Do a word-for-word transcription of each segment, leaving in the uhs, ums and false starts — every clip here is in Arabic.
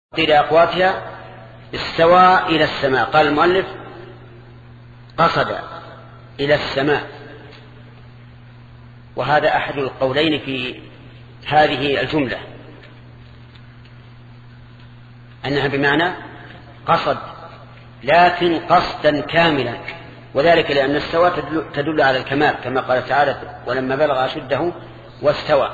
إلى أقواتها استوى إلى السماء. قال المؤلف قصد إلى السماء، وهذا أحد القولين في هذه الجملة، أنها بمعنى قصد لكن قصدا كاملا، وذلك لأن استوى تدل على الكمال كما قال تعالى ولما بلغ أشده واستوى.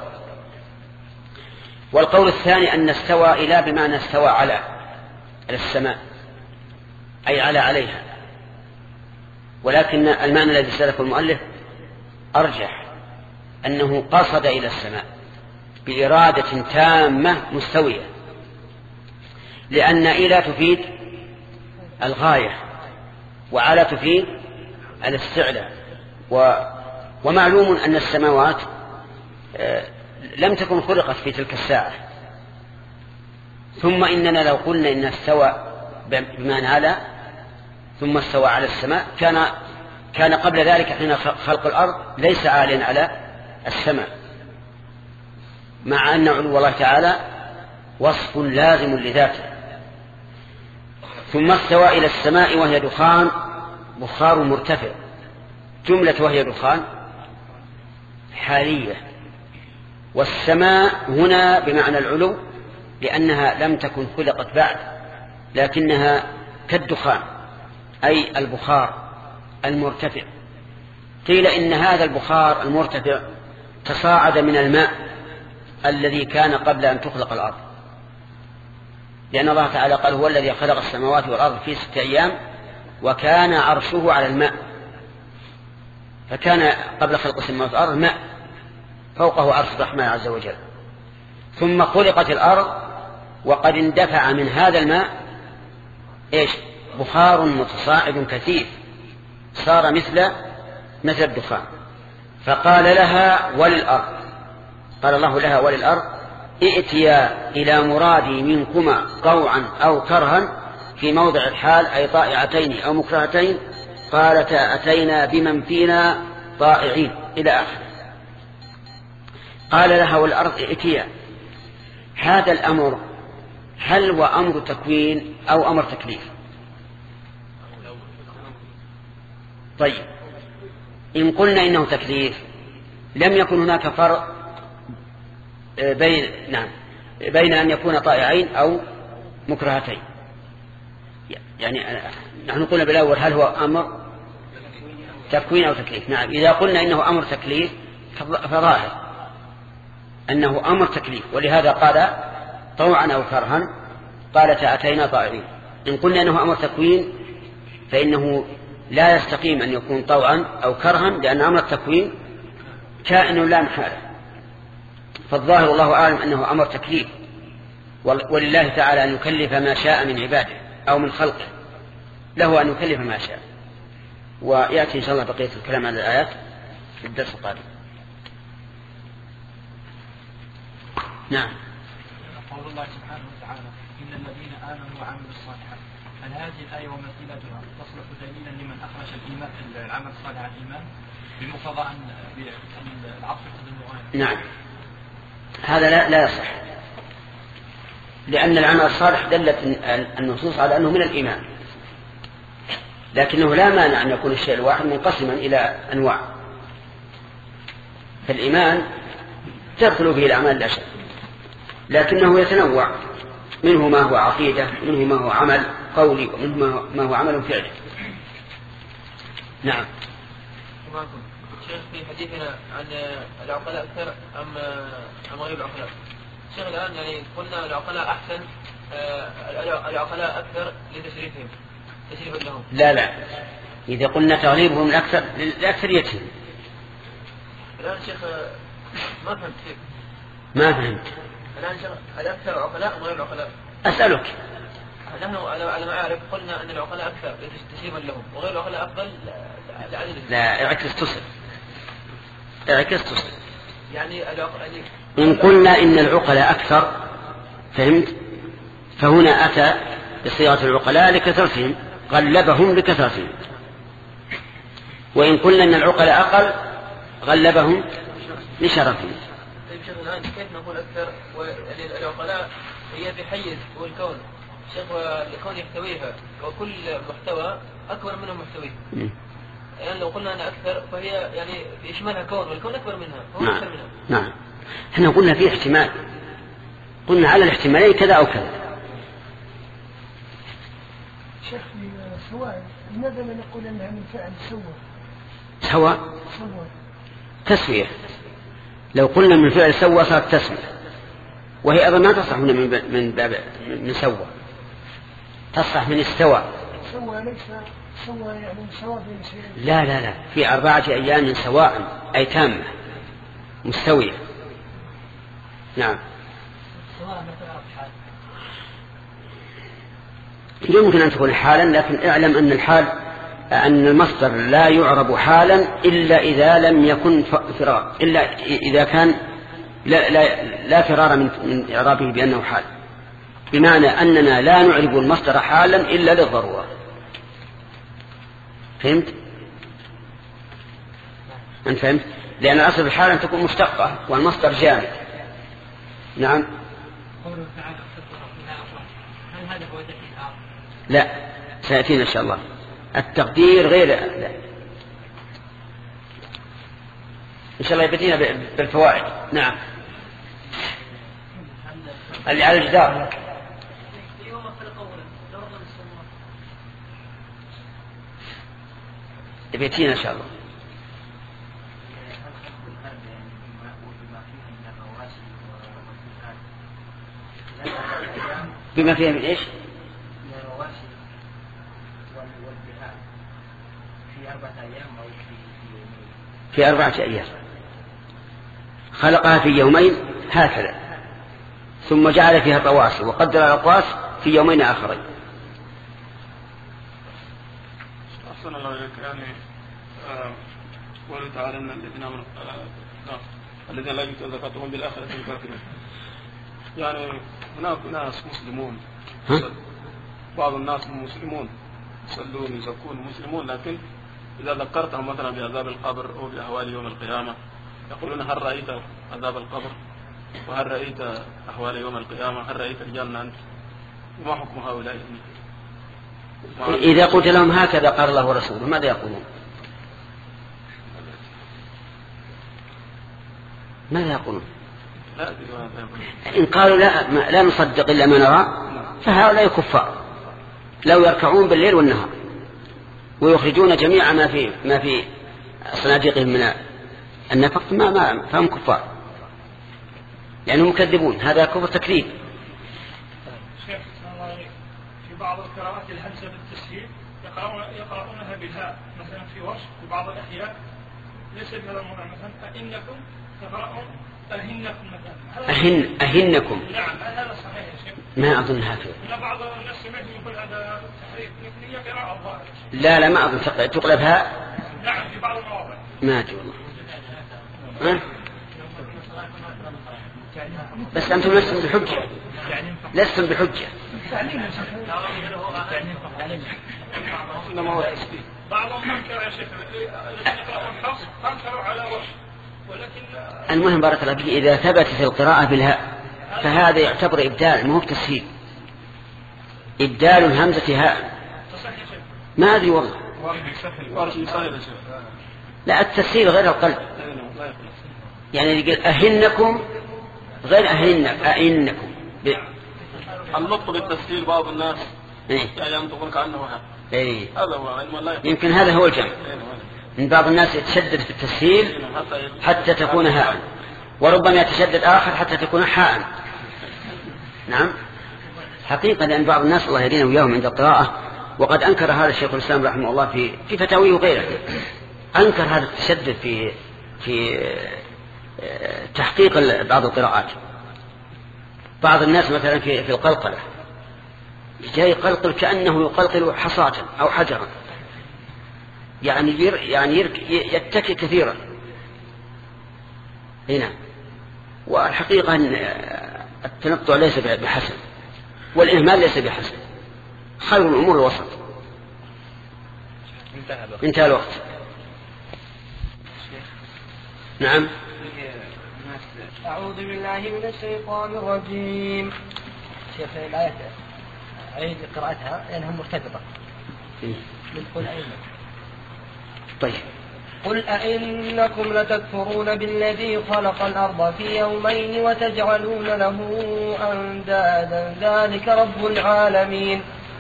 والقول الثاني أن استوى إلى بمعنى استوى على السماء، أي على عليها، ولكن المعنى الذي سلكه المؤلف أرجح، أنه قصد إلى السماء بإرادة تامة مستوية، لأن إلى تفيد الغاية وعلى تفيد الاستعلاء، ومعلوم أن السماوات لم تكن خلقت في تلك الساعة. ثم إننا لو قلنا إن استوى بمعنى على ثم استوى على السماء كان كان قبل ذلك حين خلق الأرض ليس عاليا على السماء، مع أن علو الله تعالى وصف لازم لذاته. ثم استوى إلى السماء وهي دخان بخار مرتفع، جملة وهي دخان حالية، والسماء هنا بمعنى العلو لأنها لم تكن خلقت بعد، لكنها كالدخان أي البخار المرتفع. قيل إن هذا البخار المرتفع تصاعد من الماء الذي كان قبل أن تخلق الأرض، لأن الله تعالى قال هو الذي خلق السماوات والأرض في ستة أيام وكان عرشه على الماء، فكان قبل خلق السماوات والأرض ماء فوقه عرش الرحمن عز وجل. ثم خلقت الأرض وقد اندفع من هذا الماء إيش؟ بخار متصاعد كثير صار مثل مثل الدخان. فقال لها وللأرض، قال الله لها وللأرض ائتيا إلى مرادي منكما طوعا أو كرها في موضع الحال أي طائعتين أو مكرهتين، قالتا أتينا بمن فينا طائعين إلى آخر. قال لها والأرض ائتيا، هذا الأمر هل هو أمر تكوين أو أمر تكليف؟ طيب، إن قلنا إنه تكليف لم يكن هناك فرق بين نعم بين أن يكون طائعين أو مكرهتين. يعني نحن قلنا بالأول هل هو أمر تكوين أو تكليف. نعم، إذا قلنا إنه أمر تكليف فظاهر أنه أمر تكليف، ولهذا قال طوعا أو كرها قالت أتينا طائعين. إن قلنا إنه أمر تكوين فإنه لا يستقيم أن يكون طوعا أو كرها، لأن أمر التكوين كائن لا محالة. فالظاهر الله أعلم أنه أمر تكليف، ولله تعالى أن يكلف ما شاء من عباده أو من خلقه، له أن يكلف ما شاء. ويأتي إن شاء الله بقية الكلام على الآيات في الدرس القادم. نعم. قول الله سبحانه وتعالى إن الذين آمنوا وعملوا الصالحات، هل هذه الآية ومثيلتها تصلح دليلا لمن أخرج الإيمان العمل الصالح عن الإيمان بمقتضى أن العطف يقتضي المغايرة؟ نعم، هذا لا لا يصح، لأن العمل الصالح دلت النصوص على أنه من الإيمان، لكنه لا مانع أن يكون الشيء الواحد منقسما إلى أنواع. فالإيمان تدخل به الأعمال لا شك، لكنه يتنوع، منه ما هو عقيدة، منه ما هو عمل قولي، ومنه ما هو عمل فعلي. نعم. شيخ في حديثنا عن العقلاء أكثر أم أم غير العقلاء؟ شيخ الآن يعني قلنا العقلاء أحسن، العقلاء أكثر لتشريفهم تشريفا لهم. لا لا، إذا قلنا تغليبهم الأكثر لأكثريتهم. الآن شيخ ما فهمت كيف؟ ما فهمت. الآن شيخ الأكثر عقلاء أم غير العقلاء؟ أسألك. نحن على ما أعرف قلنا أن العقلاء أكثر تشريفا لهم وغير العقلاء أفضل لعدد. لا، اعكس تصل اعكس تصل يعني إن قلنا إن العقلاء أكثر، فهمت، فهنا أتى بصيغة العقلاء لكثرتهم، غلبهم لكثرتهم. وإن قلنا إن العقلاء أقل غلبهم لشرفهم. طيب شيخ الآن كيف نقول أكثر والعقلاء هي بحيز والكون شيخ، والكون يحتويها وكل محتوى أكبر منه محتويه. يعني لو قلنا أنا أكثر فهي يعني يشملها كون والكون أكبر منها هو نعم. أكثر منها. نعم. احنا قلنا في احتمال، قلنا على الاحتمالين كذا أو كذا. شيخ سواء لماذا لا نقول أنها من فعل سوى؟ سواء سوى تسوية. لو قلنا من فعل سوى صارت تسوية، وهي أيضا ما تصح من من باب من سوى، تصح من استوى. سوى ليس سوى يعني سواء بين شيئين. لا لا لا، في أربعة أيام من سواء أي تامة مستوية. نعم. يمكن أن تكون حالا، لكن اعلم أن الحال أن المصدر لا يعرب حالا إلا إذا لم يكن فرار، إلا إذا كان لا, لا, لا فرار من, من إعرابه بأنه حال، بمعنى أننا لا نعرب المصدر حالا إلا للضرورة. فهمت؟ أنت فهمت؟ لأن الأصل الحال أن تكون مشتقة والمصدر جامد. نعم. لا، سيأتينا إن شاء الله التقدير غير لا. إن شاء الله يبتينا بالفوائد. نعم. اللي على الجدار يبتينا إن شاء الله. بما فيها من إيش؟ في أربعة أيام خلقها في يومين هكذا، ثم جعل فيها طواسي وقدر الأقواس في يومين آخرين. أحسن الله إليك. يعني قوله تعالى أن الذين آمنوا الذين لا يؤتون زكاتهم بالآخرة هم كافرون. يعني هناك ناس مسلمون، بعض الناس مسلمون يصلون يزكون مسلمون، لكن إذا ذكرتهم مثلا بعذاب القبر أو بأهوال يوم القيامة يقولون هل رأيت عذاب القبر وهل رأيت أهوال يوم القيامة، هل رأيت الجنة أنت؟ ما حكم هؤلاء؟ إذا قلت لهم هكذا قال الله ورسوله ماذا يقولون؟ ماذا يقولون؟ إن قالوا لا, لا نصدق إلا ما نرى فهؤلاء كفار، لو يركعون بالليل والنهار ويخرجون جميع ما في ما في صناديقهم من النفق ما ما فهم كفار، لأنهم مكذبون. هذا كفر تكذيب. شيخ في بعض القراءات الهمزة بالتسهيل يقرؤونها بالهاء مثلا في ورش، في بعض الأحيان ليس بهذا الموضوع مثلا أئنكم تقرؤون أهنكم مثلا. أهن أهنكم. نعم هذا صحيح يا شيخ. ما أظن هكذا. بعض الناس سمعت يقول هذا تحريف، لكن هي قراءة الظاهر. لا لا ما أظن تقلبها. نعم في بعض المواضع. ما أدري والله. ها؟ بس أنتم لستم بحجة، لستم بحجة. إنما هو تسبيح. بعضهم منكر يا شيخ الذين يقرؤون حفص أنكروا على وش، ولكن المهم بارك الله فيك إذا ثبتت القراءة بالهاء فهذا يعتبر إبدال مو تسهيل، إبدال الهمزة هاء. ما أدري والله. لا التسهيل غير القلب، يعني يقول أهنكم غير أهن أهنكم. النطق بالتسهيل بعض الناس إيه؟ يعني أن تقول كأنه هاء. إيه؟ هذا هو علم الله. يمكن هذا هو الجمع. من بعض الناس يتشدد في التسهيل حتى تكون هاء، وربما يتشدد آخر حتى تكون حاء. نعم حقيقة، لأن بعض الناس الله يهدينا وياهم عند القراءة، وقد أنكر هذا الشيخ الإسلام رحمه الله في في فتاويه وغيره، أنكر هذا التشدد في في تحقيق بعض القراءات. بعض الناس مثلا في في القلقلة جاي يقلقل كأنه يقلقل حصاة أو حجرا، يعني ير يعني يرك يتكي كثيرا هنا. والحقيقة أن التنطع ليس بحسن والإهمال ليس بحسن، خير الأمور الوسط. انتهى الوقت. نعم. أعوذ بالله من الشيطان الرجيم. شيخ الآية عيد قراءتها لأنها مرتبطة من قل أئنكم. طيب قل أئنكم لتكفرون بالذي خلق الأرض في يومين وتجعلون له أندادا ذلك رب العالمين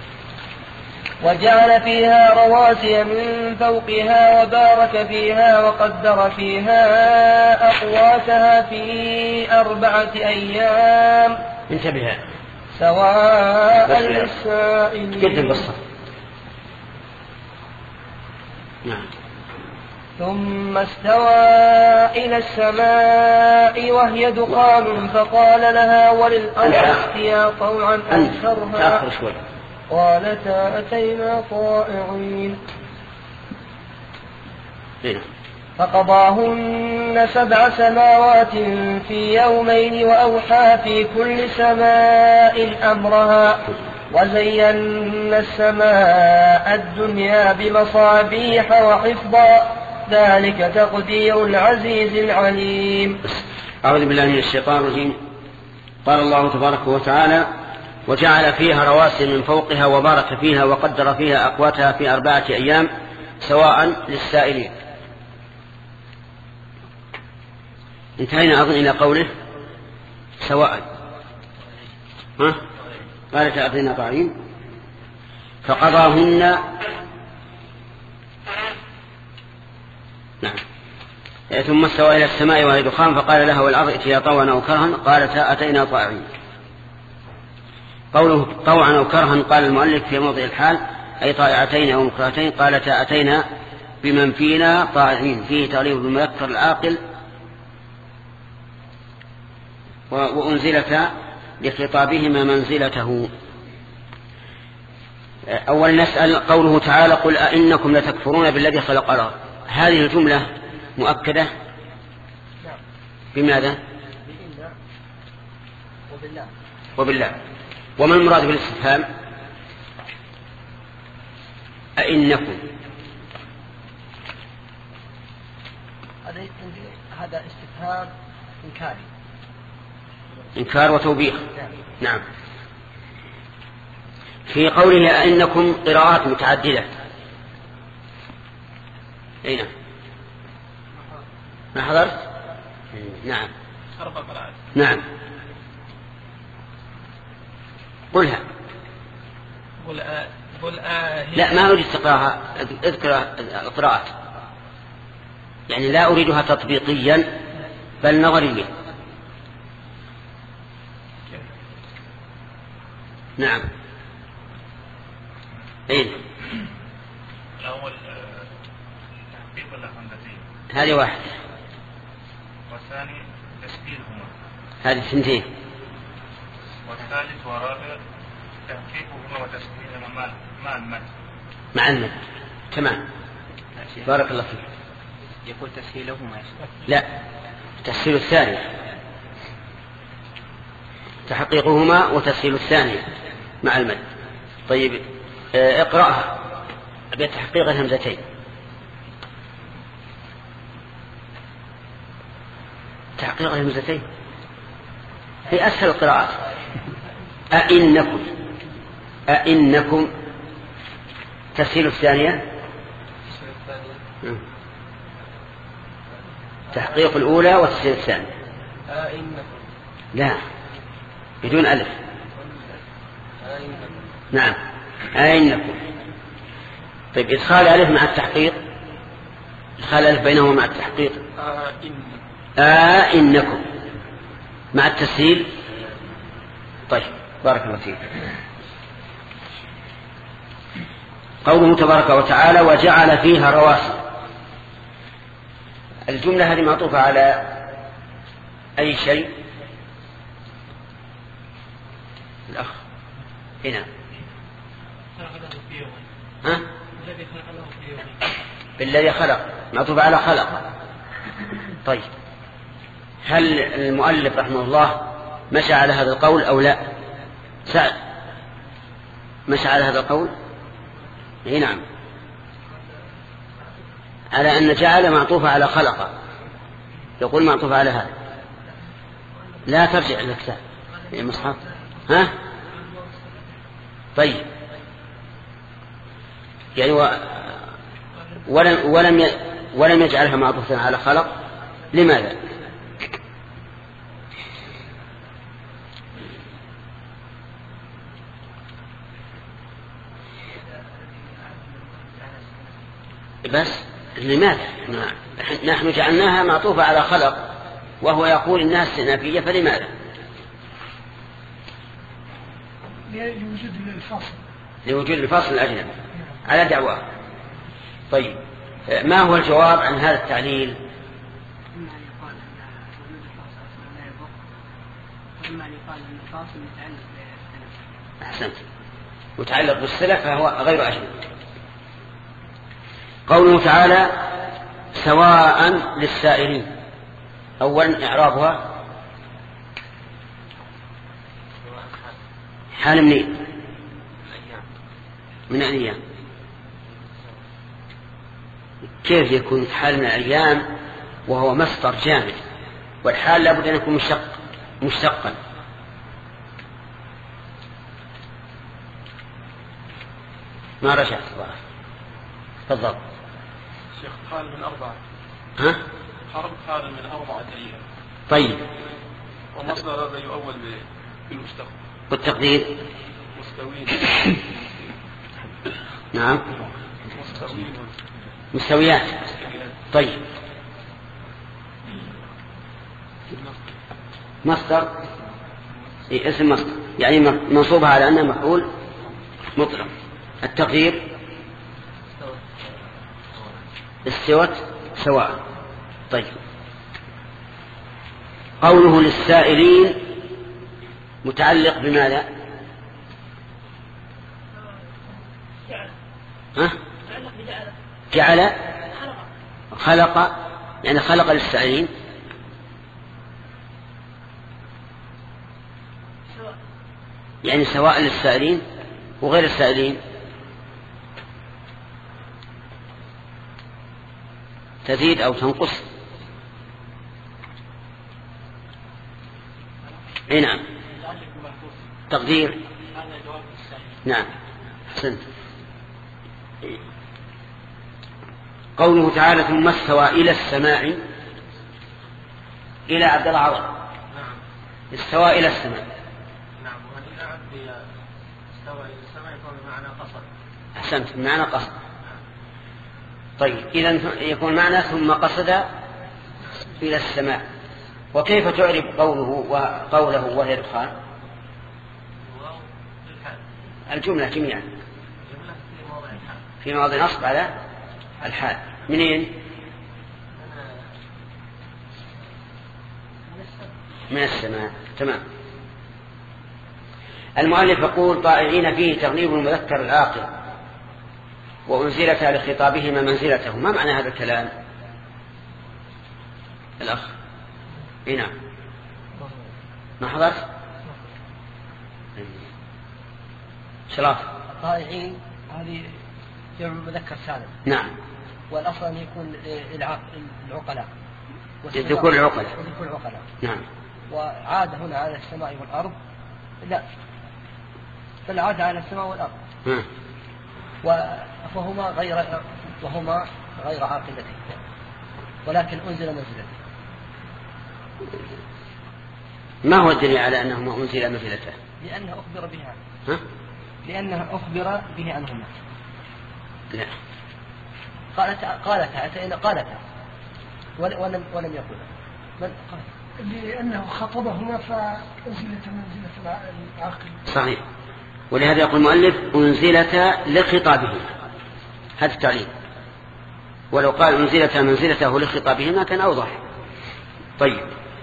وجعل فيها رواسي من فوقها وبارك فيها وقدر فيها أقواتها في أربعة أيام انتبه سواء للسائلين. جدا بالصف. نعم. ثم استوى إلى السماء وهي دخان فقال لها وللأرض ائتيا طوعا أو كرها قالتا أتينا طائعين فقضاهن سبع سماوات في يومين وأوحى في كل سماء أمرها وزينا السماء الدنيا بمصابيح وحفظا ذلك تقدير العزيز العليم. أعوذ بالله من الشيطان الرجيم. قال الله تبارك وتعالى وجعل فيها رواسي من فوقها وبارك فيها وقدر فيها أقواتها في أربعة أيام سواء للسائلين. انتهينا أظن إلى قوله سواء ها؟ قالت أعطينا طعيم فقضاهن نعم. ثم استوى إلى السماء وهي دخان فقال لها والأرض ائتيا طوعا أو كرها قالتا أتينا طائعين. قوله طوعا أو كرها قال المؤلف في موضع الحال أي طائعتين أو مكرهتين قالتا أتينا بمن فينا طائعين فيه تغليب بالمذكر العاقل وأنزلتا لخطابهما منزلته. أول نسأل قوله تعالى قل أئنكم لتكفرون بالذي خلق الأرض. هذه الجملة مؤكدة بماذا؟ وبالله. وبالله. وما المراد بالاستفهام؟ أئنكم هذا استفهام إنكاري إنكار وتوبيخ. نعم. في قوله أئنكم قراءات متعددة. أين ما حضرت؟ نعم أربع قراءات. نعم قلها. قل آه قل آه لا ما أريد تقراها اذكر القراءات يعني لا أريدها تطبيقيا بل نظريا. نعم. أين الأول تحقيق الهمزتين هذه واحدة والثاني تسكينهما هذه اثنتين والثالث والرابع تحقيقهما وتسكينهما مع المد مع المد. تمام بارك الله فيك. يقول تسهيلهما لا تسهيل الثاني تحقيقهما وتسهيل الثاني مع المد. طيب اقرأها بتحقيق الهمزتين. تحقيق الهمزتين في أسهل القراءات. أئنكم أئنكم تسهيل الثانية تحقيق الأولى وتسهيل الثانية. لا بدون ألف. نعم أئنكم. طيب إدخال ألف مع التحقيق إدخال ألف بينهما مع التحقيق أئنكم مع التسهيل. طيب بارك الله فيك. قوله تبارك وتعالى وجعل فيها رواسي. الجملة هذه معطوفة على أي شيء؟ الأخ هنا ها؟ بالذي خلق معطوفة على خلق. طيب هل المؤلف رحمه الله مشى على هذا القول أو لا؟ سأل مشى على هذا القول؟ اي نعم على أن جعل معطوفة على خلق. يقول معطوفة على هذا. لا ترجع إلى الكتاب المصحف. ها طيب يعني و... ولم ولم ي... ولم يجعلها معطوفا على خلق. لماذا؟ بس لماذا؟ نحن جعلناها معطوفة على خلق وهو يقول إنها استئنافية، فلماذا؟ لوجود الفصل لوجود الفصل الأجنبي على دعواه. طيب ما هو الجواب عن هذا التعليل؟ أحسنت، متعلق بالسلف فهو غير أجنبي. قوله تعالى سواء للسائلين، أولا إعرابها حال منين؟ من الأيام. كيف يكون حال من الأيام وهو مصدر جامد، والحال لابد أن يكون مشتق مشتقا. ما رجعت الظاهر. تفضل. شيخ حال من أربعة. ها؟ حرب حال من أربعة أيام. طيب. ومصدر هذا يؤول بالمشتق. والتقدير؟ مستوين. نعم. مستوين. مستويات. طيب. مصدر إيه اسم مصدر يعني منصوبها على أنه مفعول مطلق. التقدير استوت سواء. طيب قوله للسائلين متعلق بماذا؟ ها؟ جعل خلق يعني خلق للسائلين يعني سواء للسائلين وغير السائلين. تزيد أو تنقص. اي نعم. تقدير نعم. حسنت. قوله تعالى ثم استوى إلى السماء. إلى عبد الله عوض. نعم. استوى إلى السماء. نعم. وإذا عبد استوى إلى السماء يكون بمعنى قصد. أحسنت بمعنى قصد. طيب إذا يكون معنى ثم قصد إلى السماء. وكيف تعرف قوله وقوله وهي دخان؟ الجملة جميعا في مواضع نصب على الحال. منين؟ من السماء. تمام. المؤلف يقول طائعين فيه تغليب المذكر العاقل وأنزلتا لخطابهما منزلته. ما معنى هذا الكلام الأخ؟ هنا ما حضرت شراف. الطائعين هذه جمع مذكر سالم. نعم. والأصل أن يكون العقلاء الذكور العقلاء. الذكور العقلاء. نعم. وعاد هنا على السماء والأرض لا بل عاد على السماء والأرض. م. وهما غير وهما غير عاقلتين ولكن أنزل منزلته. ما هو الدليل على أنهما أنزل منزلته؟ لأنه أخبر بها. ها؟ لأنه أخبر به عنهما. لا. قالت قالتها أتينا قالتها ولم ولم يقل من قال لأنه خطبهما فأنزلت منزلة العاقل. صحيح. ولهذا يقول المؤلف أنزلتا لخطابه. هذا التعليل. ولو قال أنزلتا منزلته لخطابه ما كان أوضح. طيب.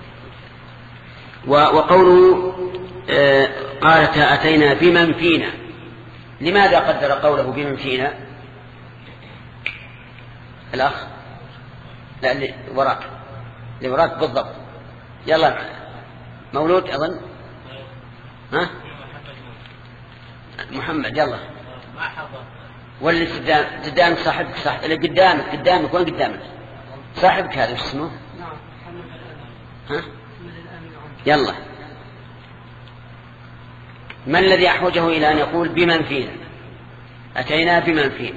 وقوله آه قالتا أتينا بمن فينا. لماذا قدر قوله بمن فينا؟ الأخ لا اللي وراك اللي وراك بالضبط. يلا مولود أظن. ها محمد يلا. ما حضر. واللي قدام قدامك صاحبك صح اللي قدامك قدامك وين قدامك صاحبك هذا وش اسمه؟ ها يلا ما الذي أحوجه إلى أن يقول بمن فينا؟ أتينا بمن فينا.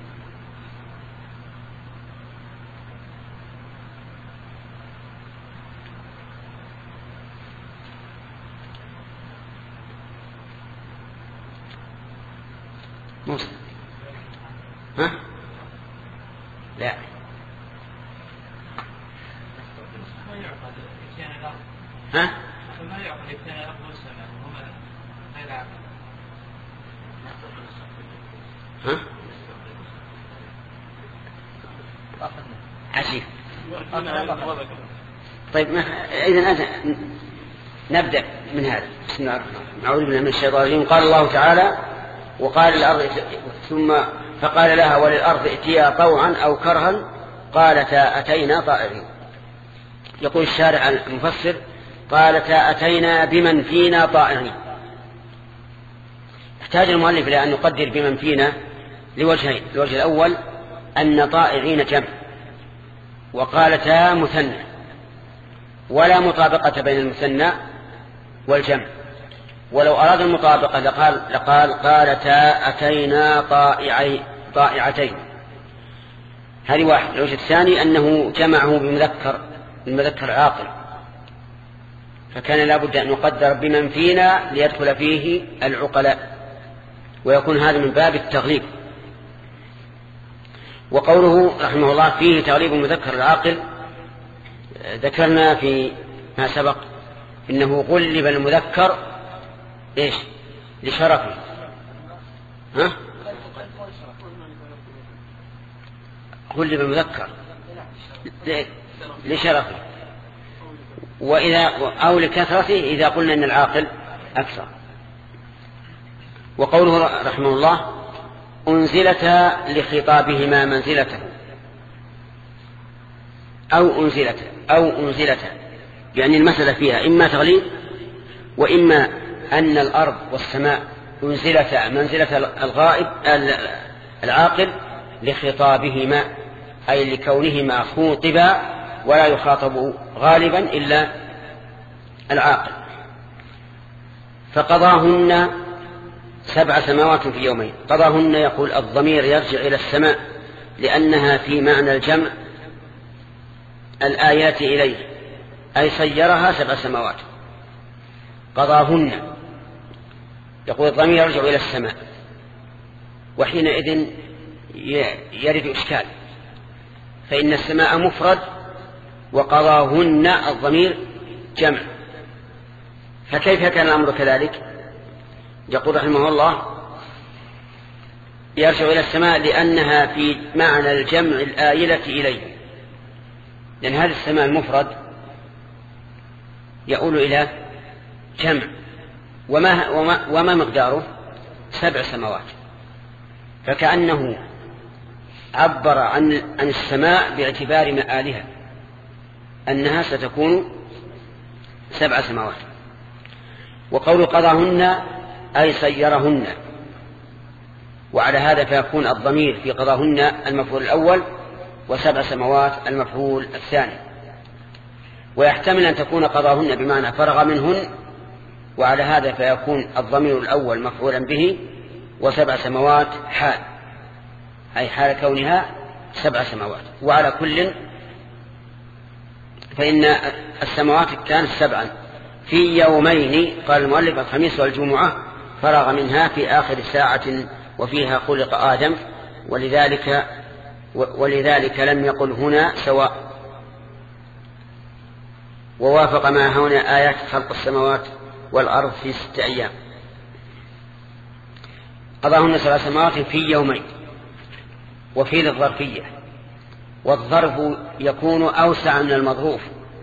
موسى ها؟ لا ها؟ ها؟ عشيف. طيب إذن نبدأ من هذا. بسم الله الرحمن الرحيم. أعوذ بالله من الشيطان الرجيم. قال الله تعالى وقال الأرض ثم فقال لها وللأرض ائتيا طوعا أو كرها قالتا أتينا طائعين. يقول الشارع المفسر قالتا أتينا بمن فينا طائعين. احتاج المؤلف إلى أن نقدر بمن فينا لوجهين. الوجه الأول أن طائعين جمع وقالتا مثنى ولا مطابقة بين المثنى والجمع، ولو أراد المطابقة لقال, لقال قالتا أتينا طائعي طائعتين. هذه واحد. الوجه الثاني أنه جمعه بمذكر المذكر عاقل، فكان لابد أن يقدر بمن فينا ليدخل فيه العقلاء، ويكون هذا من باب التغليب. وقوله رحمه الله فيه تغليب المذكر العاقل، ذكرنا في ما سبق إنه غلب المذكر إيش لشرفه، ها؟ غلب المذكر لشرفه، وإذا أو لكثرته إذا قلنا إن العاقل أكثر. وقوله رحمه الله أنزلتا لخطابهما منزلته أو أنزلتا أو أنزلتا، يعني المسألة فيها إما تغليب وإما أن الأرض والسماء أنزلتا منزلة الغائب العاقل لخطابهما، أي لكونهما خوطبا ولا يخاطب غالبا إلا العاقل. فقضاهن سبع سماوات في يومين. قضاهن يقول الضمير يرجع إلى السماء لأنها في معنى الجمع الآيات إليه، أي سيرها سبع سماوات. قضاهن يقول الضمير يرجع إلى السماء، وحينئذ يرد إشكال، فإن السماء مفرد وقضاهن الضمير جمع، فكيف كان الأمر كذلك؟ يقول رحمه الله يرجع إلى السماء لأنها في معنى الجمع الآيلة إليه، لأن هذا السماء المفرد يؤول إلى جمع، وما, وما, وما مقداره سبع سماوات، فكأنه عبر عن, عن السماء باعتبار مآلها أنها ستكون سبع سماوات. وقول قضاهن أي سيرهن، وعلى هذا فيكون الضمير في قضاهن المفعول الأول وسبع سماوات المفعول الثاني. ويحتمل أن تكون قضاهن بمعنى فرغ منهن، وعلى هذا فيكون الضمير الأول مفعولا به وسبع سماوات حال، أي حال كونها سبع سماوات. وعلى كل فإن السماوات كانت سبعا في يومين، قال المؤلف الخميس والجمعة، فرغ منها في آخر ساعة وفيها خلق آدم، ولذلك ولذلك لم يقل هنا سواء. ووافق ما هنا آيات خلق السماوات والأرض في ستة أيام. قضاهن سبع سماوات في يومين، وفي للظرفية، والظرف يكون أوسع من المظروف،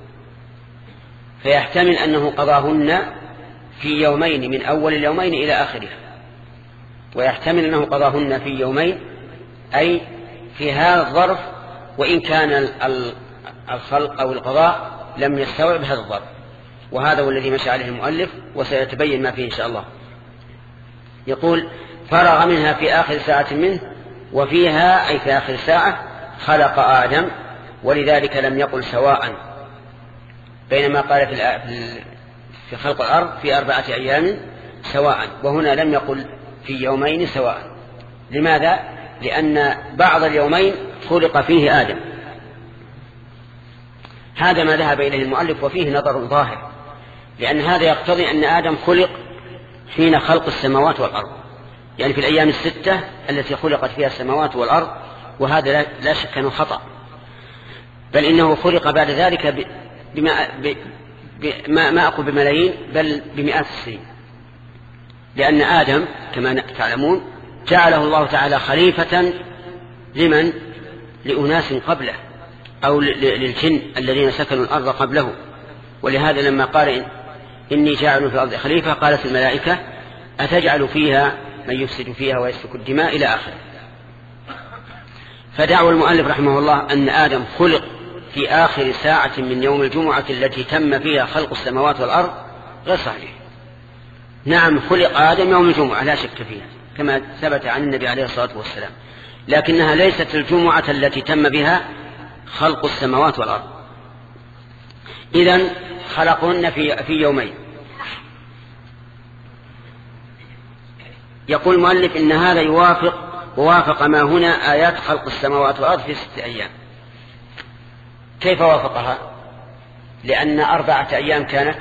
فيحتمل أنه قضاهن في يومين من أول اليومين إلى آخرها، ويحتمل أنه قضاهن في يومين أي في هذا الظرف، وإن كان الخلق أو القضاء لم يستوعب هذا الظرف. وهذا هو الذي مشى عليه المؤلف، وسيتبين ما فيه إن شاء الله. يقول فرغ منها في آخر ساعة منه، وفيها أي في آخر ساعة خلق آدم، ولذلك لم يقل سواء، بينما قال في في خلق الأرض في أربعة أيام سواء، وهنا لم يقل في يومين سواء. لماذا؟ لأن بعض اليومين خلق فيه آدم. هذا ما ذهب إليه المؤلف، وفيه نظر ظاهر، لأن هذا يقتضي أن آدم خلق حين خلق السماوات والأرض، يعني في الأيام الستة التي خلقت فيها السماوات والأرض، وهذا لا شك أنه خطأ، بل إنه خلق بعد ذلك بما, بما ما أقول بملايين بل بمئات السنين، لأن آدم كما تعلمون جعله الله تعالى خليفة لمن؟ لأناس قبله، أو للجن الذين سكنوا الأرض قبله. ولهذا لما قال إني جاعل في الأرض خليفة قالت الملائكة أتجعل فيها من يفسد فيها ويسفك الدماء إلى آخره. فدعوى المؤلف رحمه الله أن آدم خلق في آخر ساعة من يوم الجمعة التي تم فيها خلق السماوات والأرض غير صحيح. نعم خلق آدم يوم الجمعة لا شك فيها كما ثبت عن النبي عليه الصلاة والسلام، لكنها ليست الجمعة التي تم بها خلق السماوات والأرض. إذن خلقهن في, في يومين. يقول المؤلف إن هذا يوافق ووافق ما هنا آيات خلق السماوات والأرض في ستة أيام. كيف وافقها؟ لأن أربعة أيام كانت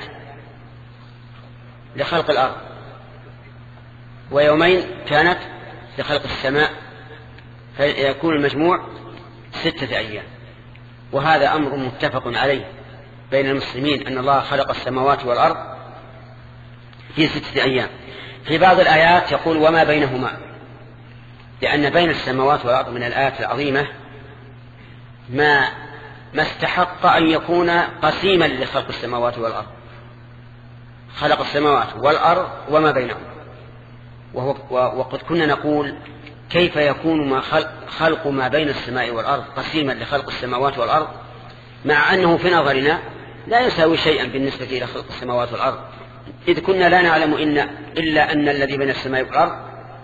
لخلق الأرض، ويومين كانت لخلق السماء، فيكون المجموع ستة أيام. وهذا أمر متفق عليه بين المسلمين أن الله خلق السماوات والأرض في ستة أيام. في بعض الآيات يقول وما بينهما، لأن بين السماوات والأرض من الآيات العظيمة ما ما استحق أن يكون قسيما لخلق السماوات والأرض. خلق السماوات والأرض وما بينهما. وهو وقد كنا نقول كيف يكون ما خلق, خلق ما بين السماء والأرض قسيما لخلق السماوات والأرض، مع أنه في نظرنا لا يساوي شيئا بالنسبة إلى خلق السماوات والأرض، إذ كنا لا نعلم إن إلا أن الذي بين السماء والأرض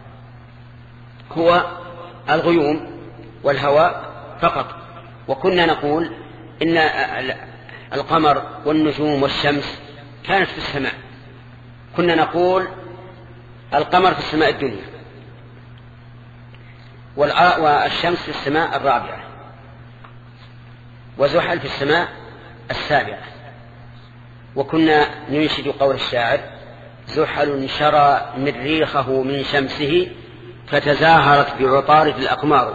هو الغيوم والهواء فقط. وكنا نقول إن القمر والنجوم والشمس كانت في السماء، كنا نقول القمر في السماء الدنيا والشمس في السماء الرابعة وزحل في السماء السابعة. وكنا ننشد قول الشاعر زحل شرى مريخه من شمسه فتزاهرت بعطارد الأقمار.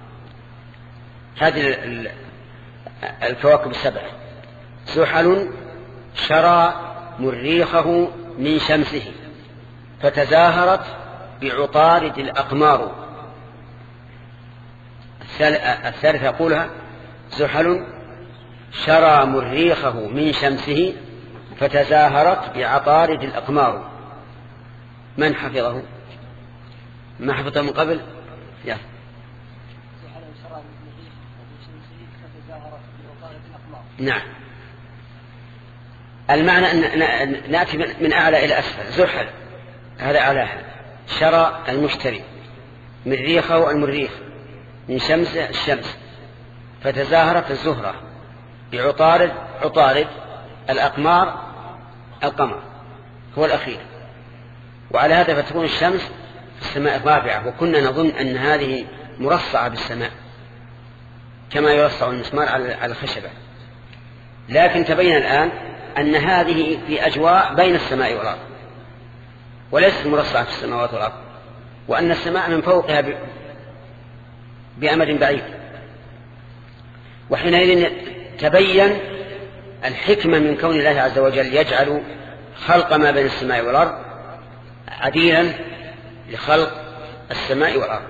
هذه الكواكب السبعة زحل شرى مريخه من شمسه فتزاهرت بعطارد الأقمار. الثالثة يقولها زحل شرى مريخه من شمسه فتزاهرت بعطارد الأقمار. من حفظه؟ ما حفظه من قبل؟ يا نعم. المعنى أن نأتي من أعلى إلى أسفل. زحل هذا أعلاها، شرى المشتري، مريخه المريخ، من شمس الشمس، فتزاهرت الزهرة بعطارد عطارد الأقمار القمر هو الأخير. وعلى هذا فتكون الشمس في السماء الرابعة. وكنا نظن أن هذه مرصعة بالسماء كما يرصع المسمار على الخشبة، لكن تبين الآن أن هذه في أجواء بين السماء والأرض وليست مرصعة في السماوات والأرض، وأن السماء من فوقها بأمد بعيد. وحينئذ تبين الحكمة من كون الله عز وجل يجعل خلق ما بين السماء والأرض عديلا لخلق السماء والأرض.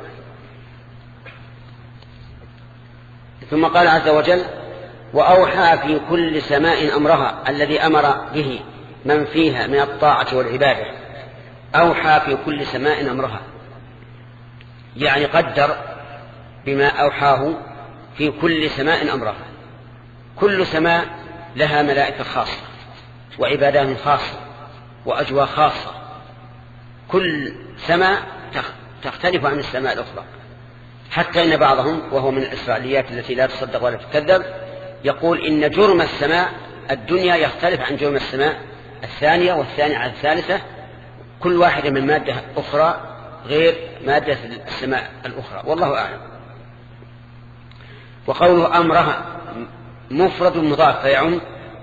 ثم قال عز وجل وأوحى في كل سماء أمرها الذي أمر به من فيها من الطاعة والعبادة. أوحى في كل سماء أمرها، يعني قدر بما أوحاه في كل سماء أمرها. كل سماء لها ملائكة خاصة وعبادات خاصة وأجواء خاصة، كل سماء تختلف عن السماء الأخرى. حتى إن بعضهم وهو من الإسرائيليات التي لا تصدق ولا تكذب يقول إن جرم السماء الدنيا يختلف عن جرم السماء الثانية والثانية عن الثالثة كل واحدة من مادة أخرى غير مادة السماء الأخرى، والله أعلم. وقوله أمرها مفرد مضاف فيعم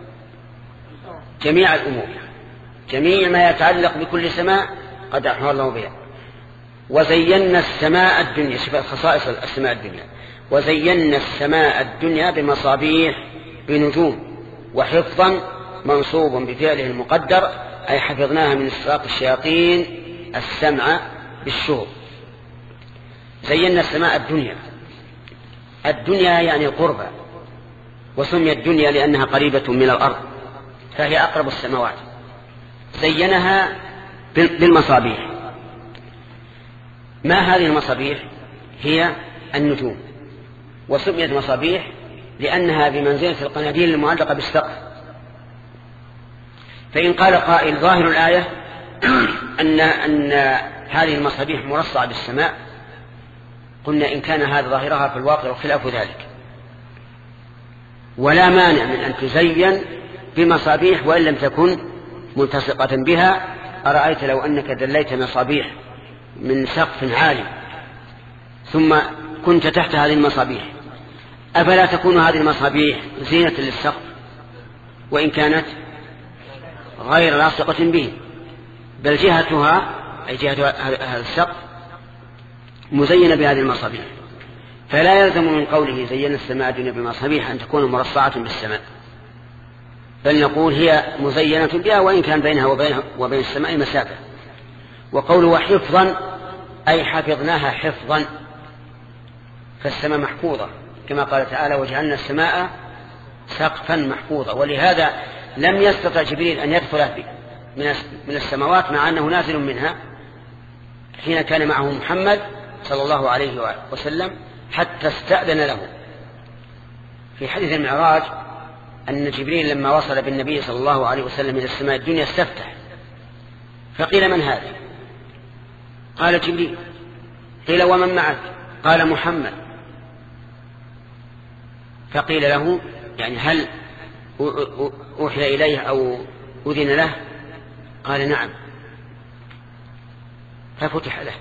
جميع الأمور، جميع ما يتعلق بكل سماء قد أحوى الله بها. وزينا السماء الدنيا، شوف خصائص السماء الدنيا، وزينا السماء الدنيا بمصابيح بنجوم وحفظا منصوب بفعله المقدر، أي حفظناها من استراق الشياطين السمع بالشهب. زينا السماء الدنيا، الدنيا يعني القربى، وسميت الدنيا لأنها قريبة من الأرض فهي أقرب السماوات. زينها بالمصابيح. ما هذه المصابيح؟ هي النجوم، وسميت مصابيح لأنها بمنزلة القناديل المعلقة بالسقف. فإن قال قائل ظاهر الآية أن, أن هذه المصابيح مرصعة بالسماء، قلنا إن كان هذا ظاهرها في الواقع وخلاف ذلك، ولا مانع من أن تزين بمصابيح وإن لم تكن ملتصقة بها. أرأيت لو أنك دليت مصابيح من سقف عالي ثم كنت تحت هذه المصابيح، أفلا تكون هذه المصابيح زينة للسقف وإن كانت غير لاصقة به، بل جهتها أي جهة هذا السقف مزينة بهذه المصابيح. فلا يلزم من قوله زينا السماء الدنيا بمصابيح أن تكون مرصعة بالسماء، بل نقول هي مزينة بها وإن كان بينها وبين, وبين السماء مسافة. وقوله حفظا أي حفظناها حفظا، فالسماء محفوظة كما قال تعالى وجعلنا السماء سقفا محفوظا. ولهذا لم يستطع جبريل أن يدخل من السماوات مع أنه نازل منها حين كان معه محمد صلى الله عليه وسلم حتى استأذن له. في حديث المعراج أن جبريل لما وصل بالنبي صلى الله عليه وسلم إلى السماء الدنيا استفتح، فقيل من هذا؟ قال جبريل. قيل ومن معك؟ قال محمد. فقيل له يعني هل أوحي إليه أو أذن له؟ قال نعم، ففتح له.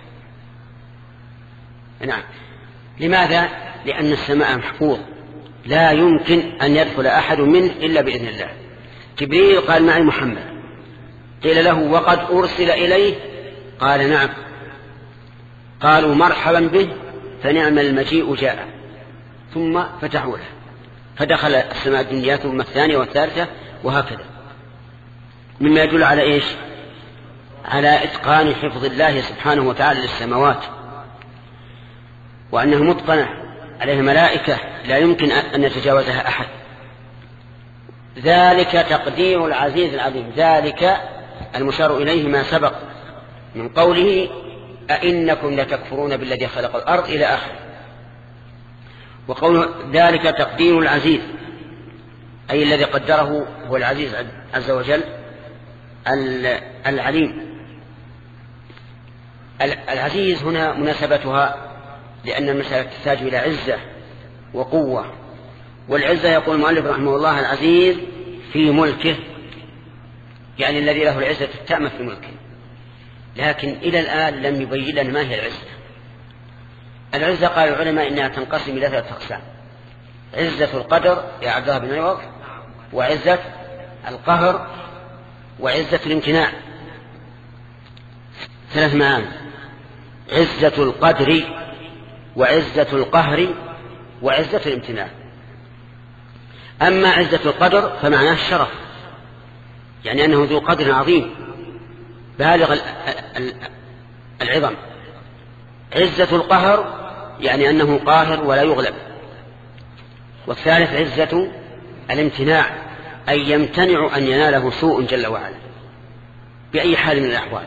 نعم. لماذا؟ لأن السماء محفوظ لا يمكن أن يدخل أحد منه إلا بإذن الله. جبريل قال معي محمد. قيل له وقد أرسل إليه؟ قال نعم. قالوا مرحبا به فنعم المجيء جاء. ثم فتحوا له فدخل السماء الدنيا ثم الثانية والثالثة وهكذا، مما يدل على إيش؟ على إتقان حفظ الله سبحانه وتعالى للسماوات، وأنه متقنة عليه ملائكة لا يمكن أن يتجاوزها أحد. ذلك تقدير العزيز العظيم. ذلك المشار إليه ما سبق من قوله أئنكم لتكفرون بالذي خلق الأرض إلى آخره. وقوله ذلك تقدير العزيز أي الذي قدره هو العزيز عز وجل العليم. العزيز هنا مناسبتها لأن المسألة تحتاج إلى عزة وقوة، والعزة يقول المؤلف رحمه الله العزيز في ملكه، يعني الذي له العزة التامة في ملكه. لكن إلى الآن لم يبين لنا ما هي العزة. العزة قال العلماء إنها تنقسم إلى ثلاثة أقسام: عزة القدر يا عبد الله بن عوض، وعزة القهر، وعزة الامتناع. ثلاث معاني: عزة القدر، وعزة القهر، وعزة الامتناع. أما عزة القدر فمعناه الشرف، يعني أنه ذو قدر عظيم بالغ العظم. عزة القهر يعني أنه قاهر ولا يغلب. والثالث عزة الامتناع أي يمتنع أن يناله سوء جل وعلا بأي حال من الأحوال.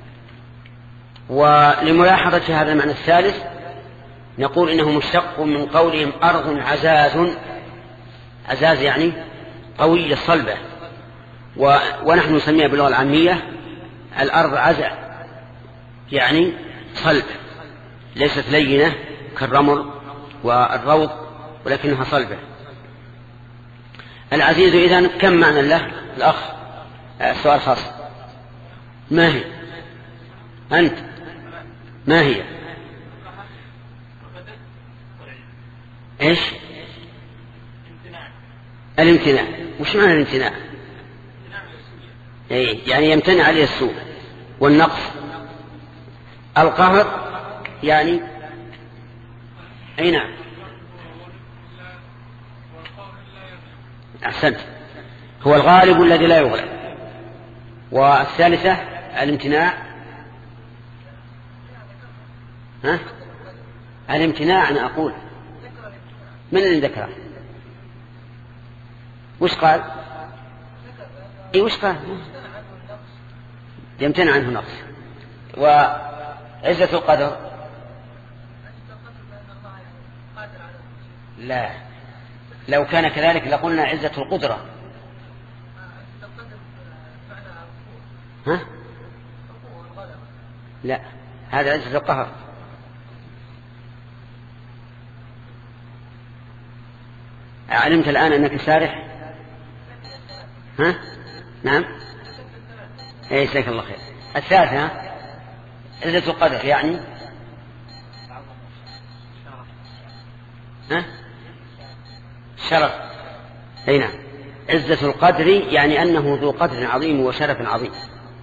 ولملاحظة هذا المعنى الثالث نقول إنه مشتق من قولهم أرض عزاز. عزاز يعني قوية صلبة، ونحن نسميها باللغة العامية الأرض عزع، يعني صلبة ليست لينة كالرمل والروض ولكنها صلبة. العزيز إذن كم معنى له؟ الأخ السؤال خاص ما هي؟ أنت ما هي؟ إيش؟ الامتناع. وش معنى الامتناع؟ إيه يعني يمتنع عليه السوء والنقص. القهر يعني أي نعم أحسنت، هو الغالب الذي لا يغلب. والثالثة الامتناع، ها؟ الامتناع أنا أقول من اللي ذكره؟ وش قال؟ اي وش قال؟ يمتنع عنه نقص. وعزة القدر لا، لو كان كذلك لقلنا عزة القدرة. ها؟ لا، هذا عزة القهر. علمت الآن أنك سارح؟ ها؟ نعم. ايه جزاك الله خير. الثالثة عزة القدر يعني ها؟ شرف. اي نعم، عزة القدر يعني أنه ذو قدر عظيم وشرف عظيم.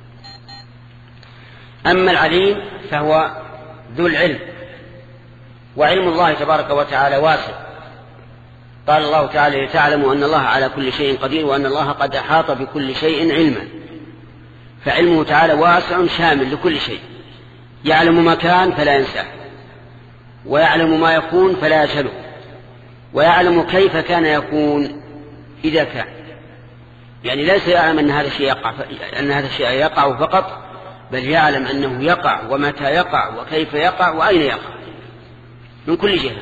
أما العليم فهو ذو العلم، وعلم الله تبارك وتعالى واسع. قال الله تعالى لتعلموا أن الله على كل شيء قدير وأن الله قد أحاط بكل شيء علما. فعلمه تعالى واسع شامل لكل شيء، يعلم ما كان فلا ينساه، ويعلم ما يكون فلا يجهله، ويعلم كيف كان يكون إذا كان. يعني ليس يعلم أن هذا الشيء يقع أن هذا الشيء يقع فقط، بل يعلم أنه يقع ومتى يقع وكيف يقع وأين يقع من كل جهة.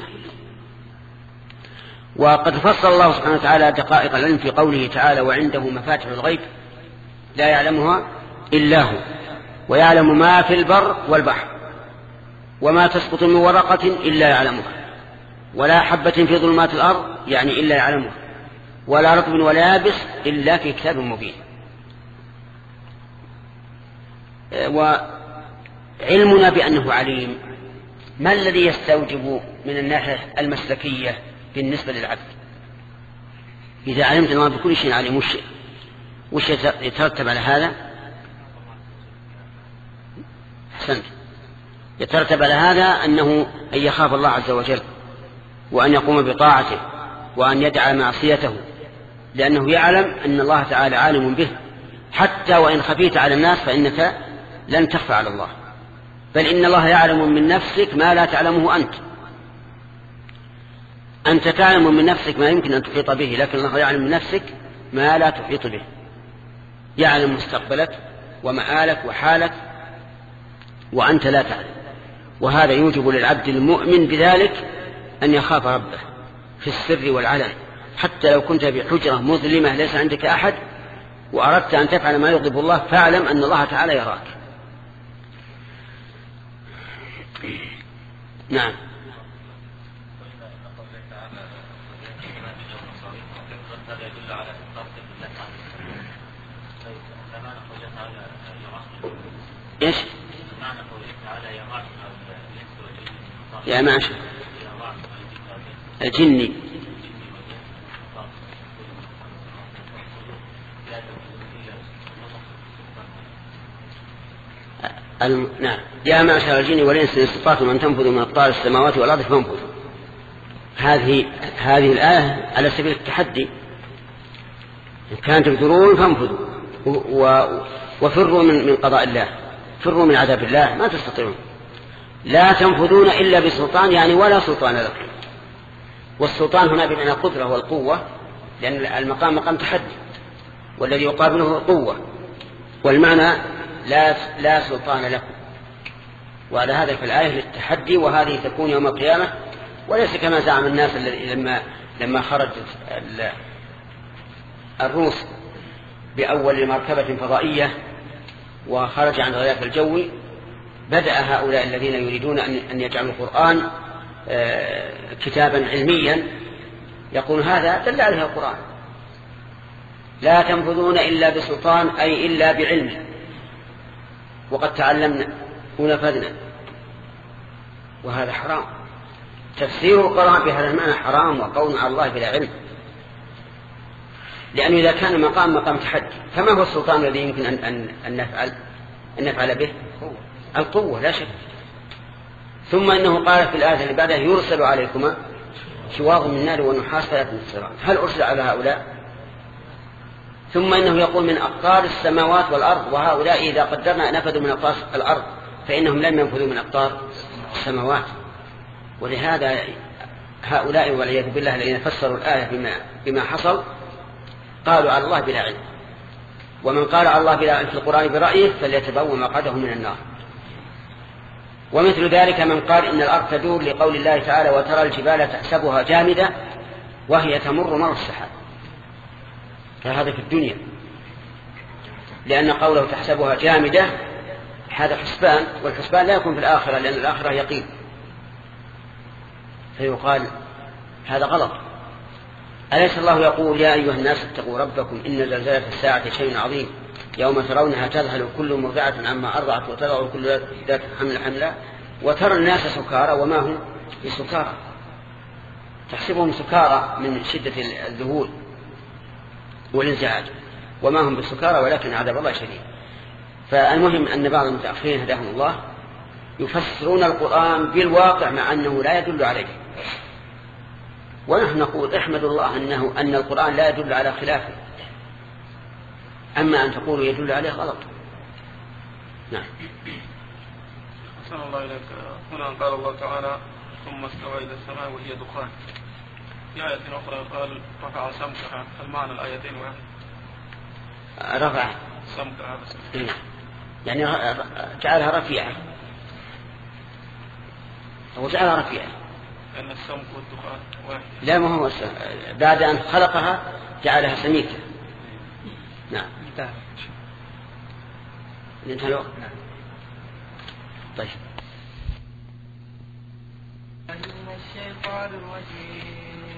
وقد فصل الله سبحانه وتعالى دقائق العلم في قوله تعالى وعنده مفاتح الغيب لا يعلمها إلا هو ويعلم ما في البر والبحر وما تسقط من ورقة إلا يعلمها ولا حبة في ظلمات الأرض يعني إلا يعلمها ولا رطب ولا يابس إلا في كتاب مبين. وعلمنا بأنه عليم ما الذي يستوجب من الناحية المسلكية بالنسبة للعبد؟ إذا علمت الله بكل شيء عليم وش, وش يترتب على هذا؟ حسنت. يترتب على هذا أنه أن يخاف الله عز وجل وأن يقوم بطاعته وأن يدعى معصيته، لأنه يعلم أن الله تعالى عالم به. حتى وإن خفيت على الناس فإنك لن تخفى على الله، بل إن الله يعلم من نفسك ما لا تعلمه أنت. أنت تعلم من نفسك ما يمكن أن تحيط به، لكن الله يعلم من نفسك ما لا تحيط به. يعلم مستقبلك ومآلك وحالك وأنت لا تعلم. وهذا يوجب للعبد المؤمن بذلك أن يخاف ربه في السر والعلن. حتى لو كنت بحجرة مظلمة ليس عندك أحد وأردت أن تفعل ما يغضب الله فاعلم أن الله تعالى يراك. نعم. إيش؟ يا معشر الجني الم... نعم. يا معشر الجن والإنس إن استطعتم أن تنفذوا من أقطار السماوات والأرض فانفذوا. هذه هذه الآية على سبيل التحدي. إن كانتم تفرون فانفذوا و... وفروا من... من قضاء الله، فروا من عذاب الله، ما تستطيعون. لا تنفذون إلا بسلطان يعني ولا سلطان لكم. والسلطان هنا بمعنى القدرة والقوة، لأن المقام مقام تحدي والذي يقابله القوة، والمعنى لا لا سلطان لكم. وعلى هذا في الآية للتحدي، وهذه تكون يوم القيامة، وليس كما زعم الناس لما لما خرجت الروس بأول مركبة فضائية وخرج عن الغلاف الجوي، بدأ هؤلاء الذين يريدون أن يجعلوا القرآن كتابا علميا يقول هذا دل عليه القرآن. لا تنفذون إلا بسلطان أي إلا بعلم. وقد تعلمنا ونفذنا، وهذا حرام. تفسير القرآن بهذا المعنى حرام وقول على الله بلا علم، لأنه إذا كان مقام مقام تحدي فما هو السلطان الذي يمكن أن, أن, أن, نفعل أن نفعل به؟ القوة لا شك. ثم إنه قال في الآية اللي بعدها يرسل عليكما شواظ من نار ونحاس فلا تنتصران. هل أرسل على هؤلاء؟ ثم إنه يقول من أقطار السماوات والأرض، وهؤلاء إذا قدرنا نفذوا من أقطار الأرض فإنهم لم ينفذوا من أقطار السماوات. ولهذا هؤلاء والعياذ بالله الذين فسروا الآية بما, بما حصل قالوا على الله بلا علم. ومن قال على الله بلا علم في القرآن برأيه فليتبوأ مقعده من النار. ومثل ذلك من قال إن الأرض تدور لقول الله تعالى وترى الجبال تحسبها جامدة وهي تمر مر السحاب، فهذا في الدنيا، لأن قوله تحسبها جامدة هذا حسبان، والحسبان لا يكون في الآخرة لأن الآخرة يقين، فيقال هذا غلط. أليس الله يقول يا أيها الناس اتقوا ربكم إن زلزلة الساعة شيء عظيم يوم ترونها تذهل كل مرضعة عما أرضعت وتضع كل ذات حمل حملا وترى الناس سكارى وما هم بسكارى، تحسبهم سكارى من شدة الذهول والانزعاج وما هم بسكارى ولكن عذاب الله شديد. فالمهم أن بعض المتأخرين هداهم الله يفسرون القرآن بالواقع مع أنه لا يدل عليه، ونحن نقول احمد الله أنه أن القرآن لا يدل على خلافه، أما أن تقولوا يدل عليه غلط. نعم. أحسن الله إليك. هنا قال الله تعالى ثم استوى إلى السماء وهي دخان. في آية أخرى قال رفع سمكها. المعنى الآيتين واحد. رفع سمكها بس. يعني جعلها رفيعة أو جعلها رفيعة. لأن السمك والدخان واحد. لا ما هو بعد أن خلقها جعلها سميكة. نعم. انتهى. انتهى الوقت. نعم. طيب. من الشيطان الرجيم.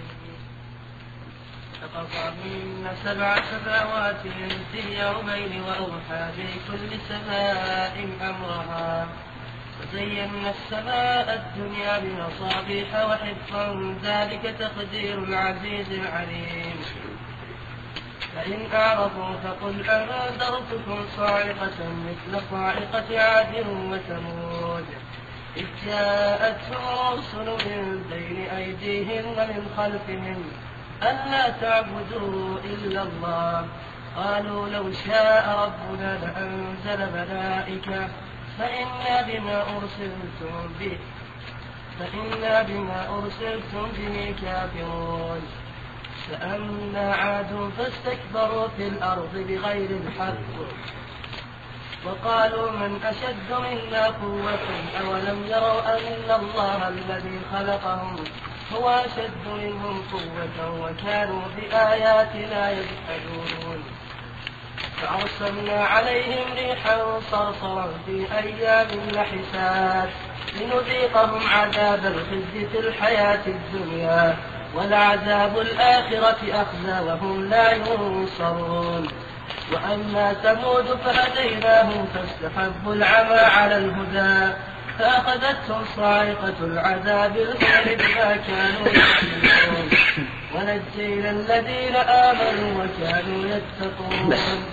فقضاهن سبع سماوات في يومين وأوحى في كل سماء أمرها وزينا السماء الدنيا بمصابيح وحفظا ذلك تقدير العزيز العليم. فإن أعرضوا فقل أنذرتكم صاعقة مثل صاعقة عاد وثمود إذ جاءتهم رسل من بين أيديهم ومن خلفهم ألا تعبدوا إلا الله قالوا لو شاء ربنا لأنزل ملائكة فإنا بما أرسلتم به فإنا بما أرسلتم به كافرون. فأما عاد فاستكبروا في الأرض بغير الحق وقالوا من أشد منا قوة أولم يروا أن الله الذي خلقهم هو أشد منهم قوة وكانوا بآياتنا يجحدون. فأرسلنا عليهم ريحا صرصرا في أيام نحسات لنذيقهم عذاب الخزي في الحياة الدنيا ولعذاب الآخرة أخزى وهم لا ينصرون. وأما ثمود فهديناهم فاستحبوا العمى على الهدى فأخذتهم صاعقة العذاب الهون بما كانوا يكذبون ونجينا الذين آمنوا وكانوا يتقون.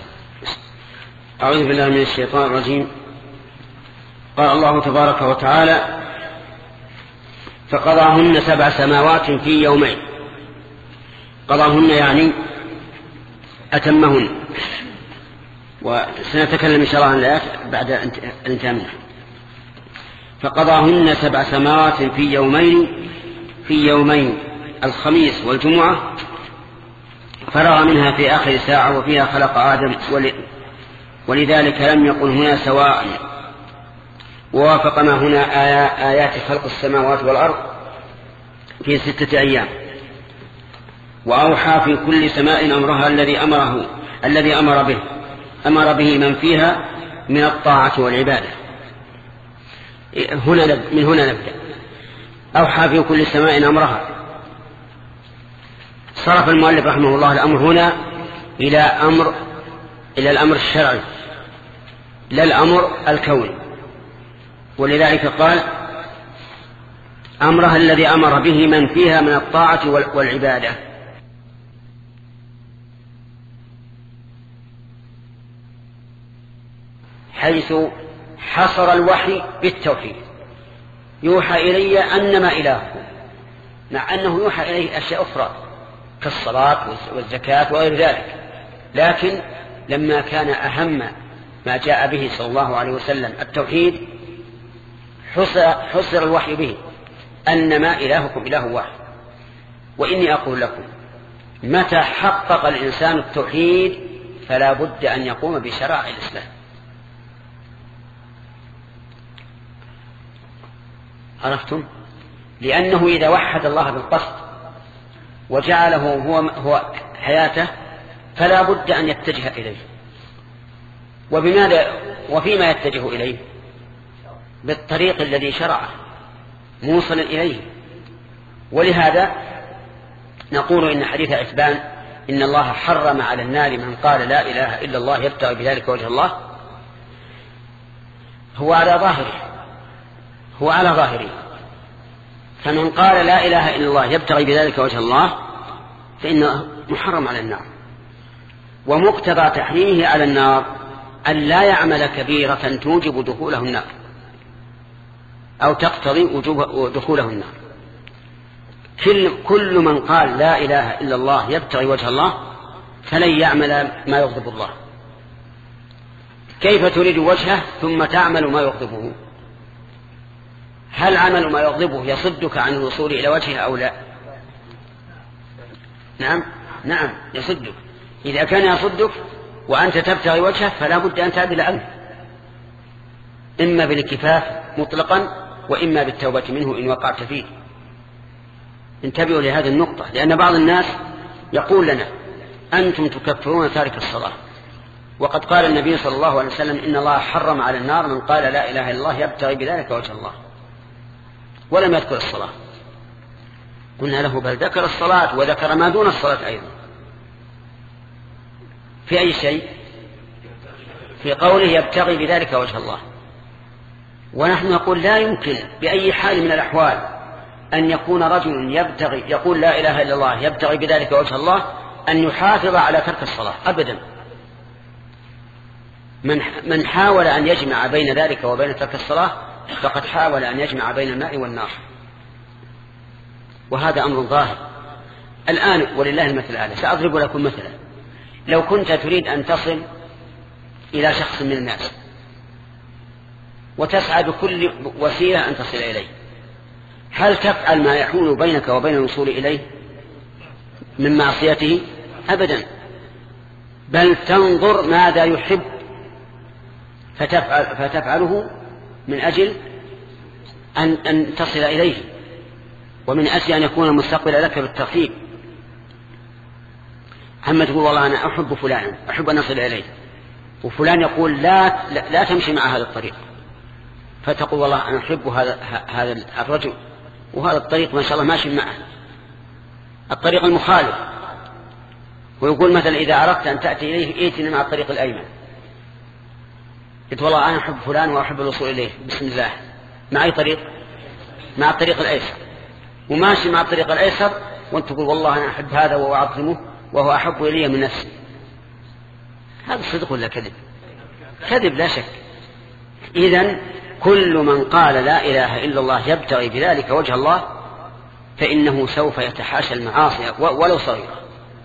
أعوذ بالله من الشيطان الرجيم. قال الله تبارك وتعالى فقضاهن سبع سماوات في يومين. قضاهن يعني أتمهن، وسنتكلم إن شاء الله عن الآيات بعد الانتهاء منها. فقضاهن سبع سماوات في يومين في يومين الخميس والجمعة فرغ منها في آخر ساعة وفيها خلق آدم ولذلك لم يقل هنا سواء، ووافق ما هنا آيات خلق السماوات والأرض في ستة أيام. وأوحى في كل سماء أمرها الذي أمره الذي أمر به أمر به من فيها من الطاعة والعبادة. هنا من هنا نبدأ. أوحى في كل سماء أمرها. صرف المؤلف رحمه الله الأمر هنا إلى أمر إلى الأمر الشرعي لا الأمر الكوني، ولذلك قال أمرها الذي أمر به من فيها من الطاعة والعبادة. حيث حصر الوحي بالتوحيد، يوحى إلي أنما إلهكم، مع أنه يوحى إليه أشياء أخرى كالصلاة والزكاة وغير ذلك، لكن لما كان أهم ما جاء به صلى الله عليه وسلم التوحيد حصر الوحي به أنما إلهكم إله واحد. وإني أقول لكم متى حقق الإنسان التوحيد فلا بد أن يقوم بشرائع الإسلام. عرفتم؟ لأنه إذا وحد الله بالقصد وجعله هو, هو حياته فلا بد أن يتجه إليه. وبماذا وفيما يتجه إليه؟ بالطريق الذي شرعه موصلا إليه. ولهذا نقول إن حديث عتبان إن الله حرم على النار من قال لا إله إلا الله يبتغي بذلك وجه الله هو على ظاهره هو على ظاهره فمن قال لا إله إلا الله يبتغي بذلك وجه الله فإنه محرم على النار. ومقتضى تحريمه على النار أن لا يعمل كبيرة توجب دخوله النار أو تقتضي وجوب دخوله النار. كل, كل من قال لا إله إلا الله يبتغي وجه الله فلن يعمل ما يغضب الله. كيف تريد وجهه ثم تعمل ما يغضبه؟ هل عمل ما يغضبه يصدك عن الوصول إلى وجهه أو لا؟ نعم نعم يصدك. إذا كان يصدك وأنت تبتغي وجهه فلا بد أن تعدل عنه، إما بالكفاف مطلقا وإما بالتوبة منه إن وقعت فيه. انتبهوا لهذه النقطة، لأن بعض الناس يقول لنا أنتم تكفرون تارك الصلاة، وقد قال النبي صلى الله عليه وسلم إن الله حرم على النار من قال لا إله إلا الله يبتغي بذلك وجه الله، ولم يذكر الصلاة. قلنا له بل ذكر الصلاة وذكر ما دون الصلاة أيضا. في أي شيء؟ في قوله يبتغي بذلك وجه الله. ونحن نقول لا يمكن بأي حال من الأحوال أن يكون رجل يبتغي يقول لا إله إلا الله يبتغي بذلك وجه الله أن يحافظ على ترك الصلاة أبدا. من من حاول أن يجمع بين ذلك وبين ترك الصلاة فقد حاول أن يجمع بين الماء والنار، وهذا أمر ظاهر. الآن ولله المثل الأعلى، سأضرب لكم مثلا. لو كنت تريد أن تصل إلى شخص من الناس وتسعى بكل وسيلة أن تصل إليه، هل تفعل ما يحول بينك وبين الوصول إليه من معصيته؟ أبدا، بل تنظر ماذا يحب فتفعل فتفعله من أجل أن, أن تصل إليه، ومن أجل أن يكون المستقبل لك بالترتيب. أما تقول والله أنا أحب فلان أحب أن أصل إليه، وفلان يقول لا, لا, لا تمشي مع هذا الطريق، فتقول والله أنا أحب هذا, هذا الرجل وهذا الطريق ما شاء الله ماشي معه الطريق المخالف، ويقول مثلا إذا أردت أن تأتي إليه ائتنا مع الطريق الأيمن. قلت والله أنا أحب فلان وأحب الوصول إليه بسم الله، مع أي طريق؟ مع الطريق الأيسر، وماشي مع الطريق الأيسر وأنت تقول والله أنا أحب هذا وأعظمه وهو أحب إلي من نفسي. هذا صدق ولا كذب؟ كذب لا شك. إذن كل من قال لا إله إلا الله يبتغي بذلك وجه الله فإنه سوف يتحاشى المعاصي ولو صغيرة.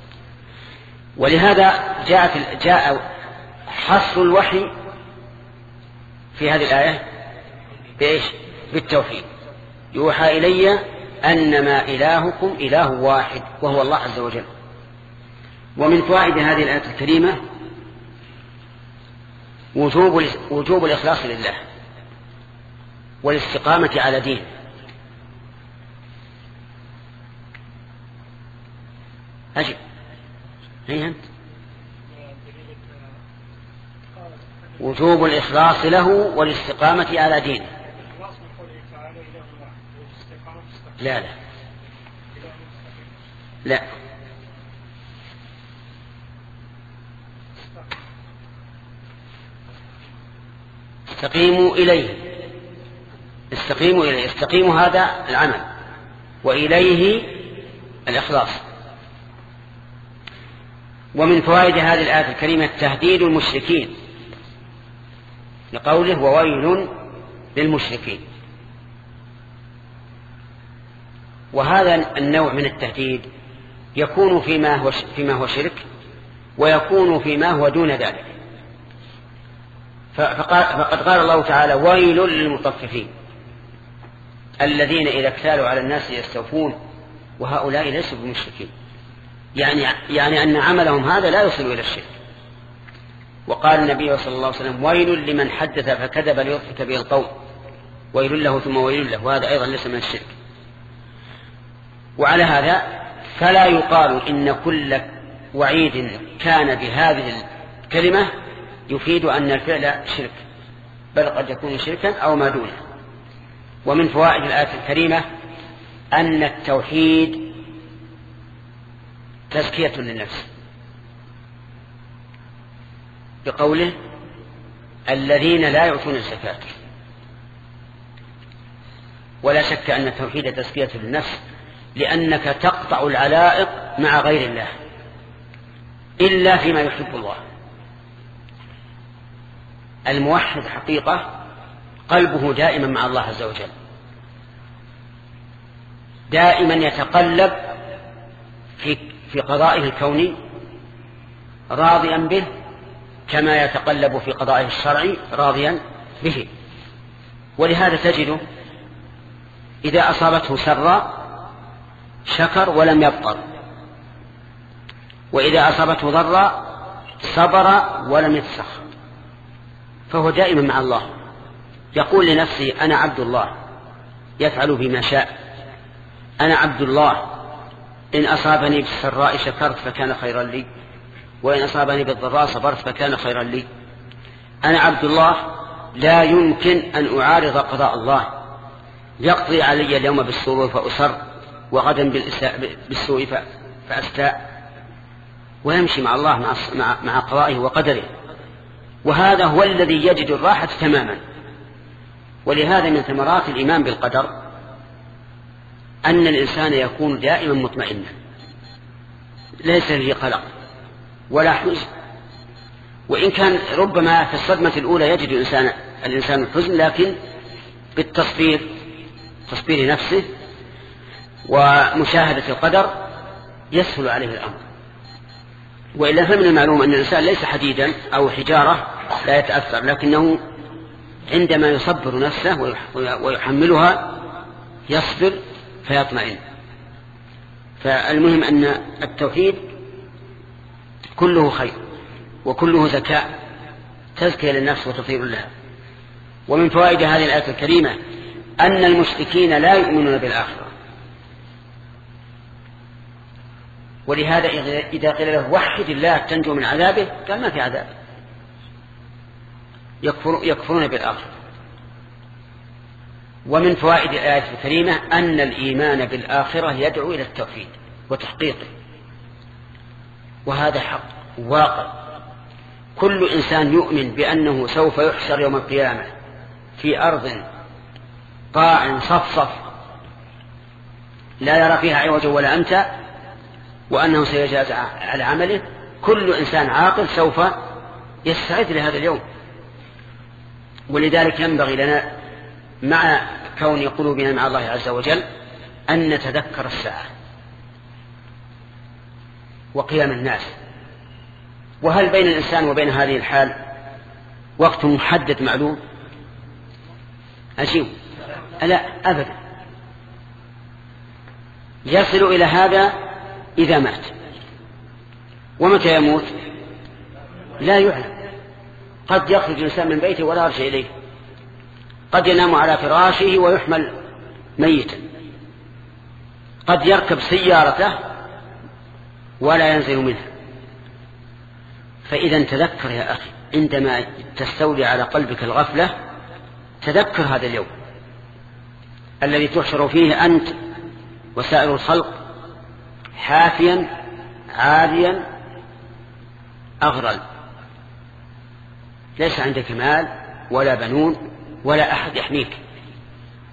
ولهذا جاء جاء حصر الوحي في هذه الآية بإيش؟ بالتوحيد. يوحى إلي أنما إلهكم إله واحد وهو الله عز وجل. ومن فوائد هذه الآية الكريمة وجوب وجوب الإخلاص لله والاستقامة على دين. أجب هي أنت. وجوب الإخلاص له والاستقامة على دينه. لا لا لا استقيموا إليه استقيموا إليه، استقيموا هذا العمل وإليه الإخلاص. ومن فوائد هذه الآية الكريمة تهديد المشركين لقوله وويل للمشركين. وهذا النوع من التهديد يكون فيما هو فيما هو شرك، ويكون فيما هو دون ذلك. فقد قال الله تعالى ويل للمطففين الذين إذا اكتالوا على الناس يستوفون وهؤلاء ليسوا بمشركين، يعني يعني أن عملهم هذا لا يصل إلى الشرك. وقال النبي صلى الله عليه وسلم ويل لمن حدث فكذب ليضحك به القوم ويل له ثم ويل له، وهذا أيضا ليس من الشرك. وعلى هذا فلا يقال إن كل وعيد كان بهذه الكلمة يفيد أن الفعل شرك، بل قد يكون شركا أو ما دونه. ومن فوائد الآية الكريمة أن التوحيد تزكية للنفس، بقوله الذين لا يؤتون الزكاة. ولا شك أن التوحيد تزكية للنفس، لأنك تقطع العلائق مع غير الله إلا فيما يحب الله. الموحد حقيقة قلبه دائما مع الله عز وجل، دائما يتقلب في في قضائه الكوني راضيا به كما يتقلب في قضائه الشرعي راضيا به. ولهذا تجده إذا أصابته سراء شكر ولم يبطر، وإذا أصابته ضراء صبر ولم يتسخط، فهو دائما مع الله. يقول لنفسه أنا عبد الله يفعل بما شاء، أنا عبد الله إن أصابني بالسراء شكرت فكان خيرا لي، وإن أصابني بالضراء صبرت فكان خيرا لي. أنا عبد الله لا يمكن أن أعارض قضاء الله، يقضي علي اليوم بالسرور فأسر وغدا بالسوء فأستاء، ويمشي مع الله مع, مع قضائه وقدره. وهذا هو الذي يجد الراحة تماما. ولهذا من ثمرات الإيمان بالقدر أن الإنسان يكون دائما مطمئنا، ليس له قلق ولا حزن. وإن كان ربما في الصدمة الأولى يجد الإنسان, الإنسان الحزن، لكن بالتصبير تصبير نفسه ومشاهدة القدر يسهل عليه الأمر. وإلا فمن المعلوم أن الإنسان ليس حديدا أو حجارة لا يتأثر، لكنه عندما يصبر نفسه ويحملها يصبر فيطمئن. فالمهم أن التوحيد كله خير وكله زكاة تزكية للنفس وتطهير لها. ومن فوائد هذه الآية الكريمة أن المشركين لا يؤمنون بالآخرة، ولهذا إذا قيل له وحد الله تنجو من عذابه قال ما في عذاب، يكفر يكفرون بالآخرة. ومن فوائد الآية الكريمة أن الإيمان بالآخرة يدعو إلى التوحيد وتحقيقه، وهذا حق واقع. كل إنسان يؤمن بأنه سوف يحشر يوم القيامة في أرض قاع صفصف لا يرى فيها عوجا ولا أمتا، وأنه سيجازى على عمله. كل إنسان عاقل سوف يستعد لهذا اليوم. ولذلك ينبغي لنا مع كون قلوبنا مع الله عز وجل أن نتذكر الساعة وقيام الناس. وهل بين الإنسان وبين هذه الحال وقت محدد معلوم؟ أجيب لا أبدا. يصل إلى هذا إذا مات. ومتى يموت لا يعلم. قد يخرج الإنسان من بيته ولا يرجع إليه، قد ينام على فراشه ويحمل ميتا، قد يركب سيارته ولا ينزل منها. فإذا تذكر يا أخي عندما تستولي على قلبك الغفلة، تذكر هذا اليوم الذي تحشر فيه أنت وسائر الخلق حافيا عاليا أغرل، ليس عندك مال ولا بنون ولا أحد يحميك،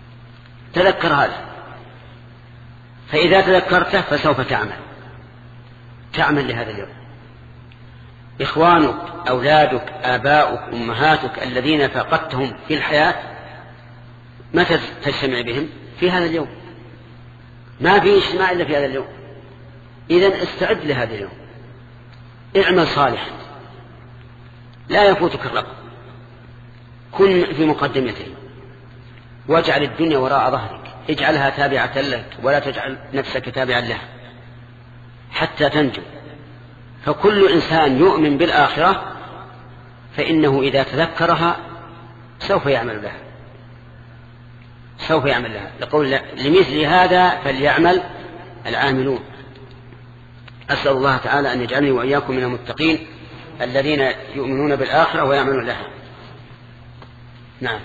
تذكر هذا، فإذا تذكرته فسوف تعمل تعمل لهذا اليوم. إخوانك، أولادك، آباؤك، أمهاتك الذين فقدتهم في الحياة متى تجتمع بهم؟ في هذا اليوم، ما في اجتماع إلا في هذا اليوم. إذن استعد لهذا اليوم، اعمل صالحا لا يفوتك الرقم، كن في مقدمته، واجعل الدنيا وراء ظهرك، اجعلها تابعة لك ولا تجعل نفسك تابعا لها حتى تنجو. فكل إنسان يؤمن بالآخرة فإنه إذا تذكرها سوف يعمل لها سوف يعمل لها لقول لمثل هذا فليعمل العاملون. أسأل الله تعالى أن يجعلني وإياكم من المتقين الذين يؤمنون بالآخرة ويعملون لها. نعم.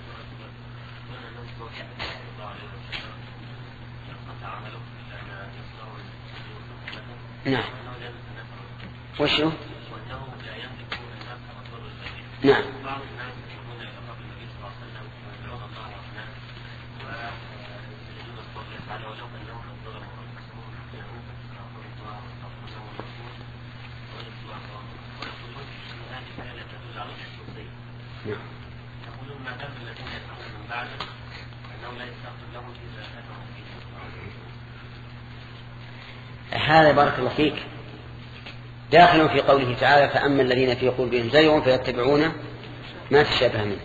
نعم. وشو؟ نعم. هذا بارك الله فيك داخل في قوله تعالى فأما الذين في قلوبهم زيغ فيتبعون ما تشابه منه.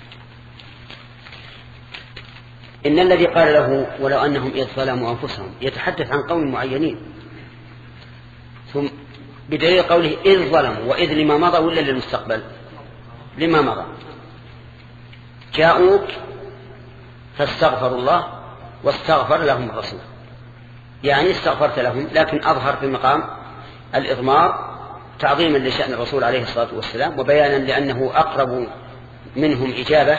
إن الذي قال له ولو أنهم إذ ظلموا أنفسهم يتحدث عن قوم معينين، ثم بدليل قوله إذ ظلموا، وإذ لما مضى ولا للمستقبل؟ لما مضى. جاءوك فاستغفروا الله واستغفر لهم الرسول، يعني استغفرت لهم، لكن أظهر في مقام الإضمار تعظيما لشأن الرسول عليه الصلاة والسلام وبيانا لأنه أقرب منهم إجابة.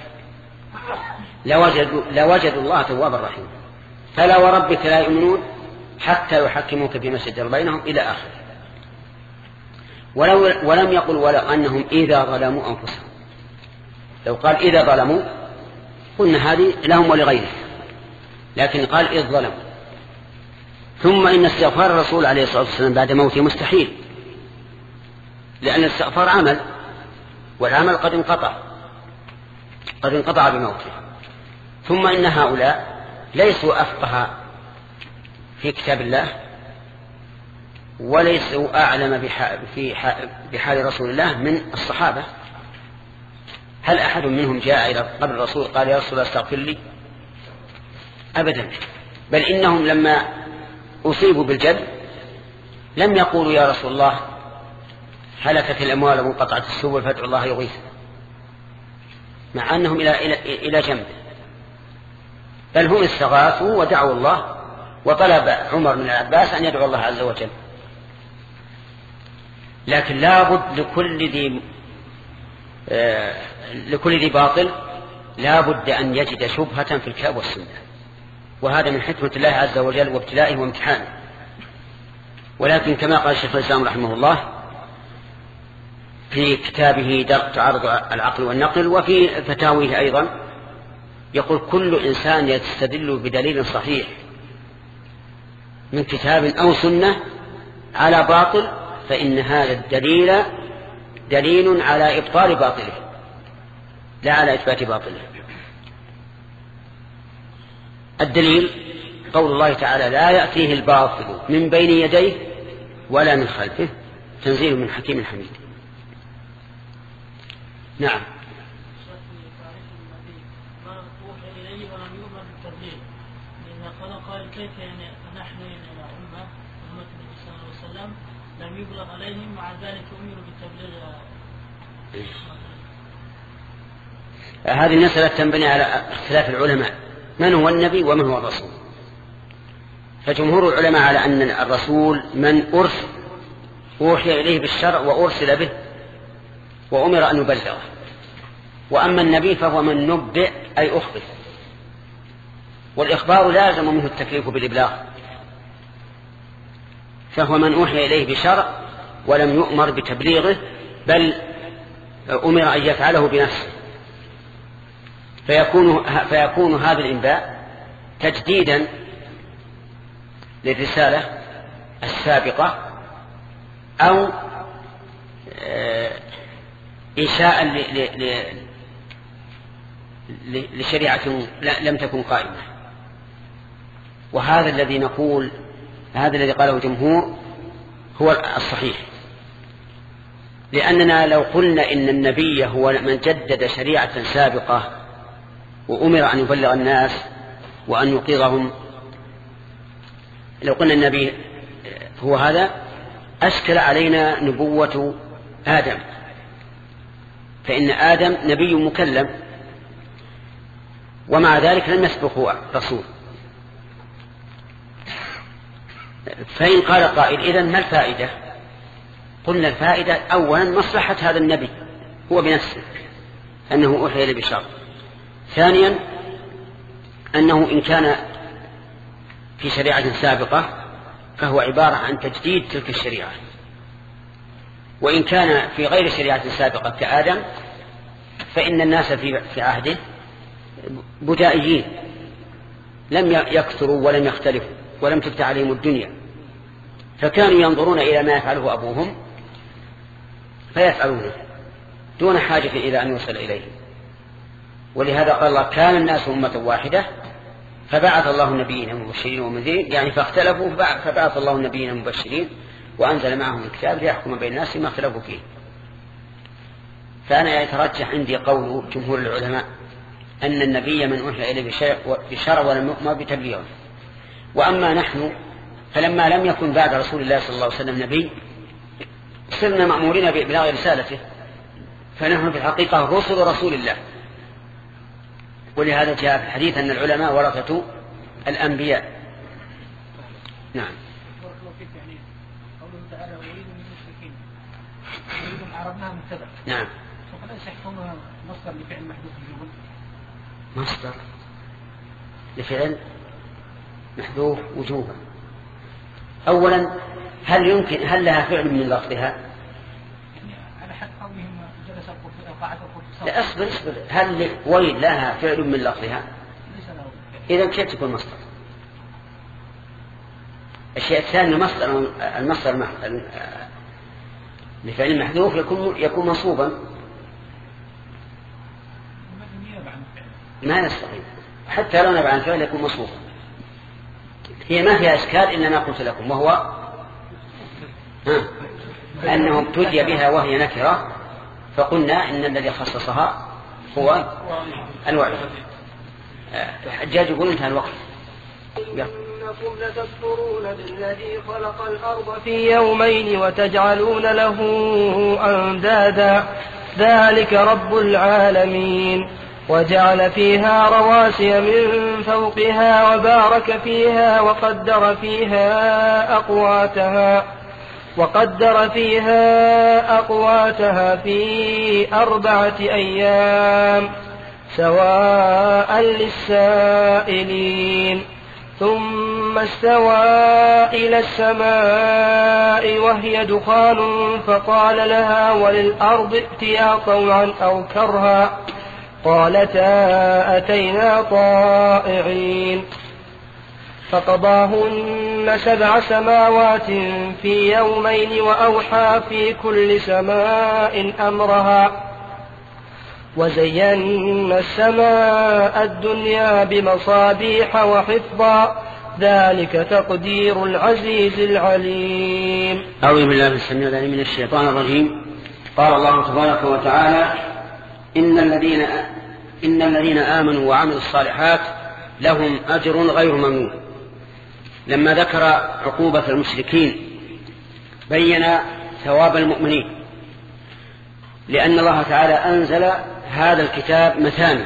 لوجدوا, لوجدوا الله توابا رحيما. فلا وربك لا يؤمنون حتى يحكموك فيما شجر بينهم إلى آخره. ولو ولم يقل ولو أنهم إذا ظلموا أنفسهم. لو قال إذا ظلموا قلنا هذه لهم ولغيرهم، لكن قال إذ ظلموا. ثم إن استغفار الرسول عليه الصلاة والسلام بعد موته مستحيل، لأن الاستغفار عمل، والعمل قد انقطع قد انقطع بموته. ثم إن هؤلاء ليسوا أفقه في كتاب الله وليسوا أعلم في بحال رسول الله من الصحابة. هل أحد منهم جاء إلى قبر الرسول قال يا رسول الله استغفر لي؟ أبدا. بل إنهم لما أصيبوا بالجد لم يقولوا يا رسول الله هلكت الأموال وانقطعت السبل فادعوا الله يغيثنا، مع أنهم إلى, إلى, إلى جنبه. بل هم استغاثوا ودعوا الله، وطلب عمر من العباس أن يدعو الله عز وجل. لكن لا بد لكل ذي آه لكل ذي باطل لا بد أن يجد شبهة في الكتاب والسنة، وهذا من حكمة الله عز وجل وابتلائه وامتحانه. ولكن كما قال الشيخ الإسلام رحمه الله في كتابه درء تعارض العقل والنقل وفي فتاويه أيضا، يقول كل إنسان يستدل بدليل صحيح من كتاب أو سنة على باطل فإن هذا الدليل دليل على إبطال باطله لا على إثبات باطله. الدليل قول الله تعالى لا يأتيه الباطل من بين يديه ولا من خلفه تنزيل من حكيم حميد. نعم. كيف يعني نحن إلى أمة أمة النبي صلى الله عليه وسلم لم يبلغ عليهم مع ذلك أمروا بالتبليغ. هذه المسألة تنبني على اختلاف العلماء من هو النبي ومن هو الرسول. فجمهور العلماء على أن الرسول من أرسل أوحي إليه بالشرع وأرسل به وأمر أن يبلغه، وأما النبي فهو من نبئ أي أخبر، والإخبار لازم منه التكليف بالإبلاغ، فهو من أوحي إليه بشرع ولم يؤمر بتبليغه بل أمر أن يفعله بنفسه، فيكون, فيكون هذا الإنباء تجديدا للرسالة السابقة أو إنشاء لشريعة لم تكن قائمة. وهذا الذي نقول هذا الذي قاله الجمهور هو الصحيح، لأننا لو قلنا إن النبي هو من جدد شريعة سابقة وأمر أن يبلغ الناس وأن يوقظهم، لو قلنا النبي هو هذا أشكل علينا نبوة آدم، فإن آدم نبي مكلم ومع ذلك لم يسبقه رسول. فإن قال قائل إذن ما الفائدة؟ قلنا الفائدة أولا مصلحة هذا النبي هو بنفسه أنه أوحي إليه بشرع، ثانيا أنه إن كان في شريعة سابقة فهو عبارة عن تجديد تلك الشريعة، وإن كان في غير شريعة سابقة كآدم فإن الناس في عهده بدائيين لم يكثروا ولم يختلفوا ولم تفتح عليهم الدنيا، فكانوا ينظرون إلى ما يفعله أبوهم فيفعلونه دون حاجة إلى أن يوصل إليه. ولهذا قال الله كان الناس أمة واحدة فبعث الله النبيين مبشرين ومنذرين، يعني فاختلفوا فبعث الله النبيين مبشرين وأنزل معهم الكتاب ليحكم بين الناس ما اختلفوا فيه. فأنا يترجح عندي قول جمهور العلماء أن النبي من أوحي إليه بشرع ولم يؤمر بتبليغه. وأما نحن فلما لم يكن بعد رسول الله صلى الله عليه وسلم نبي صرنا مأمورين بإبلاغ رسالته، فنحن في الحقيقة رسل رسول الله. ولهذا جاء في الحديث أن العلماء ورثة الأنبياء. نعم. نعم. مصدر لفعل محذوف وجوبا. مصدر لفعل محذوف وجوبا. أولا هل يمكن هل لها فعل من لفظها؟ يعني على حد قولهم جلس القرطبي قاعد القرطبي. لا أصبر أصبر هل ويل لها فعل من لفظها؟ إذا كيف تكون مصدر؟ الشيء الثاني المصدر المصدر لفعل محذوف يكون يكون منصوبا ما يستطيع حتى لو نبع عن فعل يكون منصوبا. هي ما فيها إشكال إلا ما قلت لكم وهو ها أنه ابتدي بها وهي نكرة فقلنا إن الذي خصصها هو الوعد. الحجاج يقول انتهى الوقت. إنكم لتكفرون بالذي خلق الأرض في يومين وتجعلون له أندادا ذلك رب العالمين وجعل فيها رواسي من فوقها وبارك فيها وقدر فيها أقواتها وقدر فيها أقواتها في أربعة أيام سواء للسائلين ثم استوى إلى السماء وهي دخان فقال لها وللأرض ائتيا طوعا أو كرها قالتا أتينا طائعين فقضاهن سبع سماوات في يومين وأوحى في كل سماء أمرها وزينا السماء الدنيا بمصابيح وحفظا ذلك تقدير العزيز العليم. أعوذ بالله السميع العليم من الشيطان الرجيم. قال الله تبارك وتعالى إن الذين إن الذين آمنوا وعملوا الصالحات لهم أجر غير ممنون. لما ذكر عقوبة المشركين بين ثواب المؤمنين، لأن الله تعالى أنزل هذا الكتاب مثاني،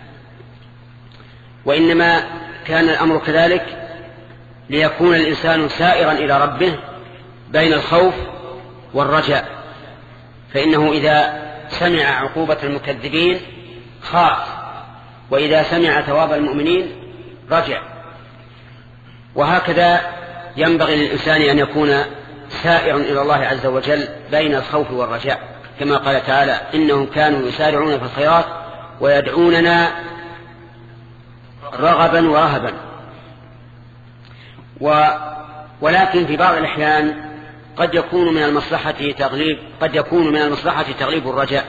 وإنما كان الأمر كذلك ليكون الإنسان سائرا إلى ربه بين الخوف والرجاء، فإنه إذا سمع عقوبة المكذبين خاف، وإذا سمع ثواب المؤمنين رجع. وهكذا ينبغي للإنسان أن يكون سائرا إلى الله عز وجل بين الخوف والرجاء، كما قال تعالى إنهم كانوا يسارعون في الخيرات ويدعوننا رغبا ورهبا و ولكن في بعض الأحيان قد يكون من المصلحة تغليب قد يكون من المصلحة تغليب الرجاء،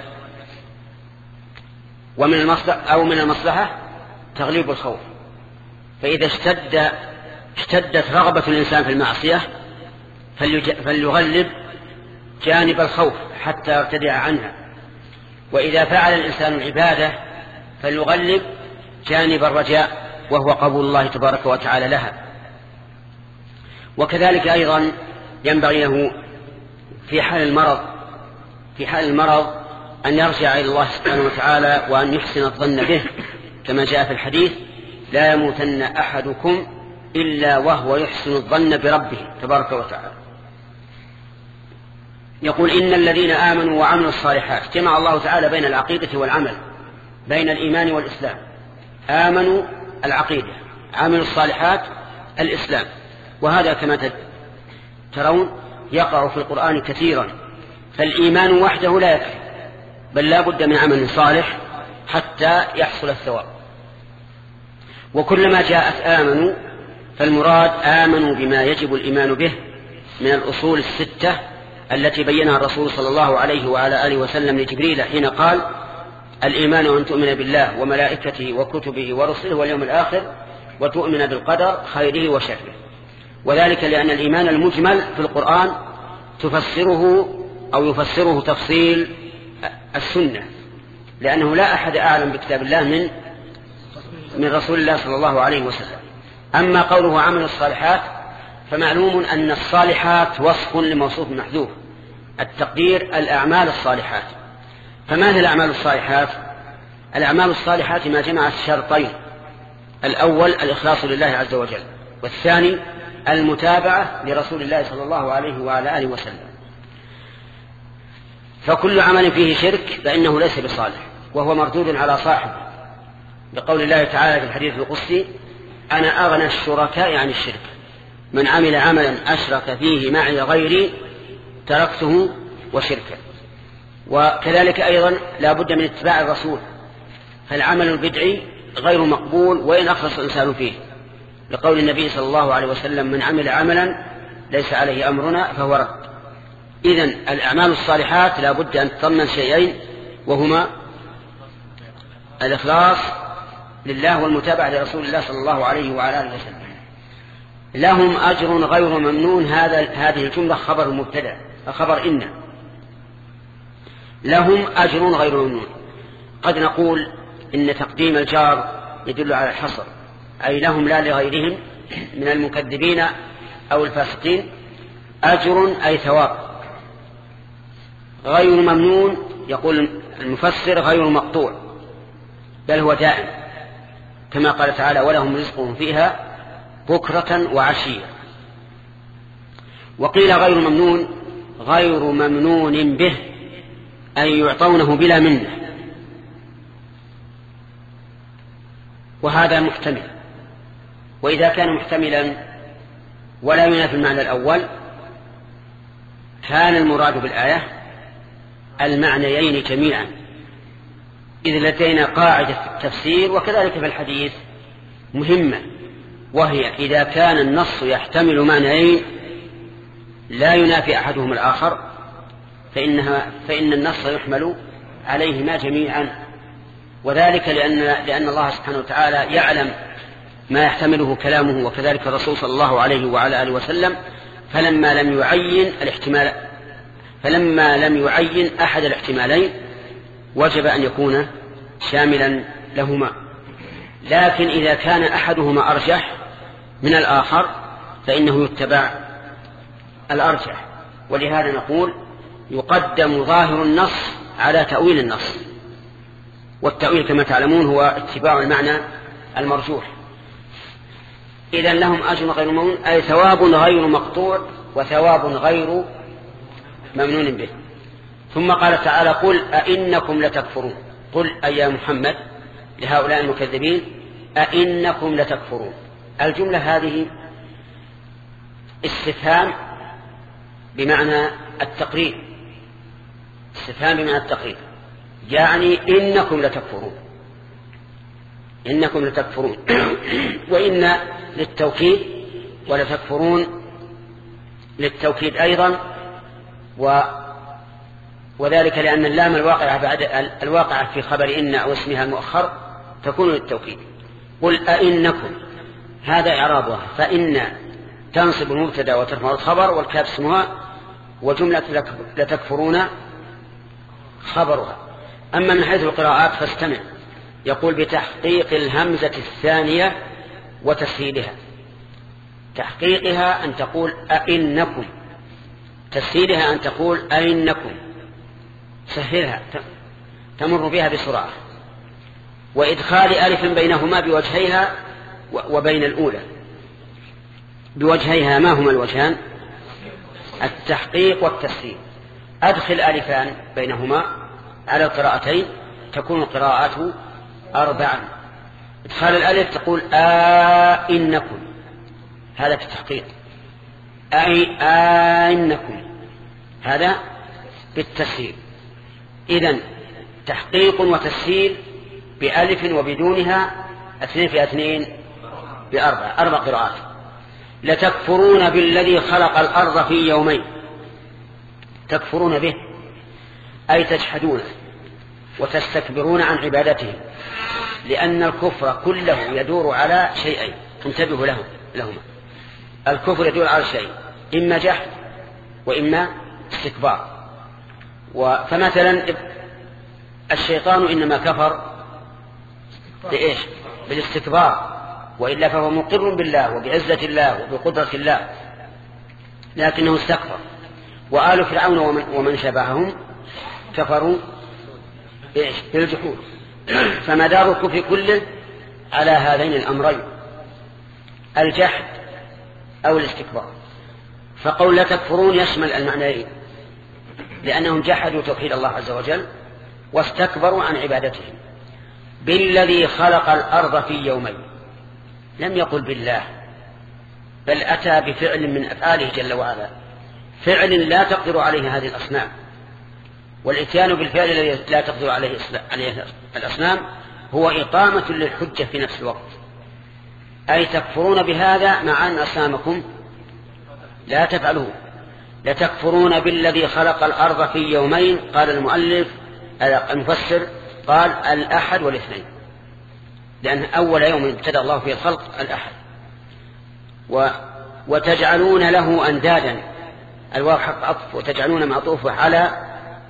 ومن المصلحة أو من المصلحة تغليب الخوف. فإذا اشتد اشتدت رغبة الإنسان في المعصية فليغلب جانب الخوف حتى يرتدع عنها، وإذا فعل الإنسان العبادة فليغلب جانب الرجاء وهو قبول الله تبارك وتعالى لها. وكذلك أيضا ينبغي له في حال المرض في حال المرض أن يرجع إلى الله سبحانه وتعالى وأن يحسن الظن به، كما جاء في الحديث: لا يموتن أحدكم إلا وهو يحسن الظن بربه تبارك وتعالى. يقول: إن الذين آمنوا وعملوا الصالحات. جمع الله تعالى بين العقيدة والعمل، بين الإيمان والإسلام. آمنوا العقيدة، عملوا الصالحات الإسلام. وهذا كما ترون يقع في القرآن كثيرا. فالإيمان وحده لا يكفي، بل لا بد من عمل صالح حتى يحصل الثواب. وكلما جاءت آمنوا فالمراد آمنوا بما يجب الإيمان به من الأصول الستة التي بينها الرسول صلى الله عليه وعلى آله وسلم لجبريل حين قال: الإيمان أن تؤمن بالله وملائكته وكتبه ورسله واليوم الآخر وتؤمن بالقدر خيره وشره. وذلك لأن الإيمان المجمل في القرآن تفسره أو يفسره تفصيل السنة، لأنه لا أحد أعلم بكتاب الله من من رسول الله صلى الله عليه وسلم. أما قوله عمل الصالحات فمعلوم أن الصالحات وصف لموصوف محذوف، التقدير الأعمال الصالحات. فماذا الأعمال الصالحات؟ الأعمال الصالحات ما جمع الشرطين: الأول الإخلاص لله عز وجل، والثاني المتابعة لرسول الله صلى الله عليه وعلى آله وسلم. فكل عمل فيه شرك فإنه ليس بصالح وهو مردود على صاحبه، بقول الله تعالى في الحديث القدسي: أنا أغنى الشركاء عن الشرك، من عمل عملا أشرك فيه معي غيري تركته وشركه. وكذلك أيضا لا بد من اتباع الرسول، فالعمل البدعي غير مقبول وإن أخلص الإنسان فيه، لقول النبي صلى الله عليه وسلم: من عمل عملا ليس عليه أمرنا فهو رد. إذن الأعمال الصالحات لا بد أن تضمن شيئين، وهما الإخلاص لله والمتابعة لرسول الله صلى الله عليه وعلى آله وسلم. لهم أجر غير ممنون. هذا هذه الجملة خبر مبتدأ، خبر إن. لهم أجر غير ممنون. قد نقول إن تقديم الجار يدل على الحصر، أي لهم لا لغيرهم من المكذبين أو الفاسقين أجر أي ثواب. غير ممنون يقول المفسر غير مقطوع، بل هو دائم، كما قال تعالى: ولهم رزقهم فيها بكرة وعشية. وقيل غير ممنون غير ممنون به، أي يعطونه بلا منه، وهذا محتمل. وإذا كان محتملا ولا ينافي المعنى الأول كان المراد بالآية المعنيين جميعا، إذ لدينا قاعدة التفسير وكذلك في الحديث مهمة، وهي إذا كان النص يحتمل معنيين لا ينافي أحدهما الآخر فإنها فإن النص يحمل عليهما جميعا. وذلك لأن, لأن الله سبحانه وتعالى يعلم ما يحتمله كلامه وكذلك الرسول صلى الله عليه وعلى آله وسلم، فلما لم يعين الاحتمال فلما لم يعين أحد الاحتمالين وجب أن يكون شاملا لهما. لكن إذا كان أحدهما أرجح من الآخر فإنه يتبع الأرجح، ولهذا نقول يقدم ظاهر النص على تأويل النص، والتأويل كما تعلمون هو اتباع المعنى المرجوح. إذن لهم أجر غير ممنون أي ثواب غير مقطوع وثواب غير ممنون به. ثم قال تعالى: قل أئنكم لتكفرون. قل أي يا محمد لهؤلاء المكذبين: أئنكم لتكفرون. الجملة هذه استفهام بمعنى التقرير، استفهام بمعنى التقرير، يعني إنكم لتكفرون، إنكم لتكفرون. وإن للتوكيد ولتكفرون للتوكيد أيضا، و وذلك لأن اللام الواقعة بعد الواقعة في خبر إن أو اسمها المؤخر تكون للتوكيد. قل أئنكم، هذا إعرابها، فإن تنصب المبتدا وترفع الخبر والكاف اسمها، وجملة لتكفرون خبرها. أما من حيث القراءات فاستمع، يقول بتحقيق الهمزة الثانية وتسهيلها. تحقيقها أن تقول أئنكم، تسهيلها أن تقول أئنكم، سهلها تمر بها بسرعة. وإدخال ألف بينهما بوجهيها وبين الأولى بوجهيها. ما هما الوجهان؟ التحقيق والتسهيل. أدخل ألفان بينهما على القراءتين تكون القراءات أربعا. إدخال الألف تقول آئنكم، هذا في التحقيق. أي آئنكم، هذا بالتسهيل. إذن تحقيق وتسهيل بألف وبدونها اثنين في اثنين بأربع، أربع قراءات. لتكفرون بالذي خلق الأرض في يومين. تكفرون به أي تجحدون وتستكبرون عن عبادته، لأن الكفر كله يدور على شيئين، انتبهوا له لهما. الكفر يدور على شيء، إما جحد وإما استكبار. فمثلا الشيطان إنما كفر بإيش؟ بالاستكبار، وإلا فهو مقر بالله وبعزة الله وبقدرة الله، لكنه استكبر. وآل فرعون ومن شبههم كفروا بإيش؟ بالجحود. فمدار الكفر كله على هذين الأمرين، الجحد أو الاستكبار. فقول لا تكفرون يشمل المعنيين، لأنهم جحدوا توحيد الله عز وجل واستكبروا عن عبادته. بالذي خلق الأرض في يومين، لم يقل بالله، بل أتى بفعل من أفعاله جل وعلا، فعل لا تقدر عليه هذه الأصنام. والإتيان بالفعل الذي لا تقدر عليه الأصنام هو إقامة للحجة في نفس الوقت. أي تكفرون بهذا مع أن أصنامكم لا تفعلوه. لتكفرون بالذي خلق الأرض في يومين. قال المؤلف المفسر قال الأحد والاثنين، لأن أول يوم ابتدأ الله فيه الخلق الأحد. و وتجعلون له أندادا، الواو حق عطف، وتجعلون معطوف على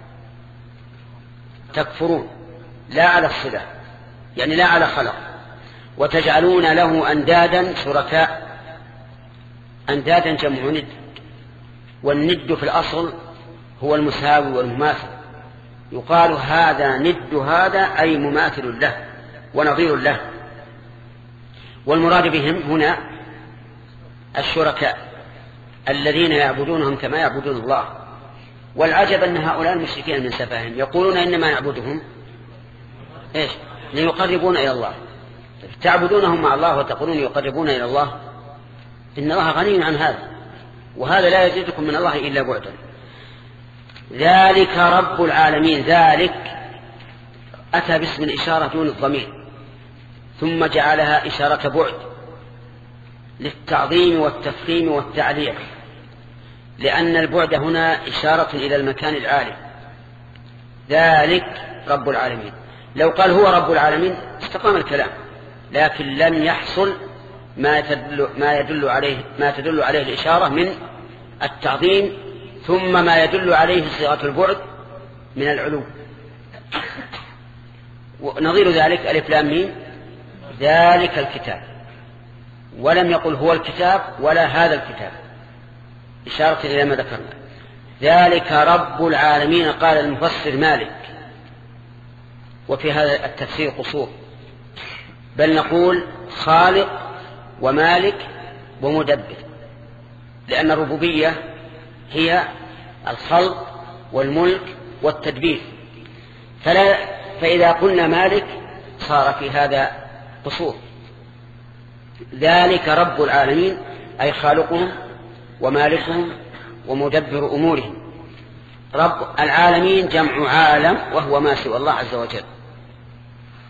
تكفرون لا على الصلة، يعني لا على خلق. وتجعلون له أندادا شركاء. أندادا جمع ند، والند في الأصل هو المساوي والمماثل. يقال هذا ند هذا أي مماثل له ونظير له. والمراد بهم هنا الشركاء الذين يعبدونهم كما يعبدون الله. والعجب أن هؤلاء المشركين من سفاههم يقولون إنما نعبدهم إيش؟ ليقربون إلى الله. تعبدونهم مع الله وتقولون يقربون إلى الله، إن الله غني عن هذا، وهذا لا يزيدكم من الله إلا بعدا. ذلك رب العالمين. ذلك أتى باسم الإشارة دون الضمير، ثم جعلها إشارة بعد للتعظيم والتفخيم والتعليق، لأن البعد هنا إشارة إلى المكان العالي. ذلك رب العالمين. لو قال هو رب العالمين استقام الكلام، لكن لم يحصل ما يدل, ما يدل عليه ما تدل عليه الإشارة من التعظيم، ثم ما يدل عليه صيغة البعد من العلو. ونظير ذلك ألف لام ميم، ذلك الكتاب، ولم يقل هو الكتاب ولا هذا الكتاب، إشارة إلى ما ذكرنا. ذلك رب العالمين. قال المفسر مالك، وفي هذا التفسير قصور، بل نقول خالق ومالك ومدبر، لأن الربوبية هي الخلق والملك والتدبير. فلا فإذا قلنا مالك صار في هذا قصور. ذلك رب العالمين أي خالقهم ومالكهم ومدبر أمورهم. رب العالمين جمع عالم، وهو ما سوى الله عز وجل.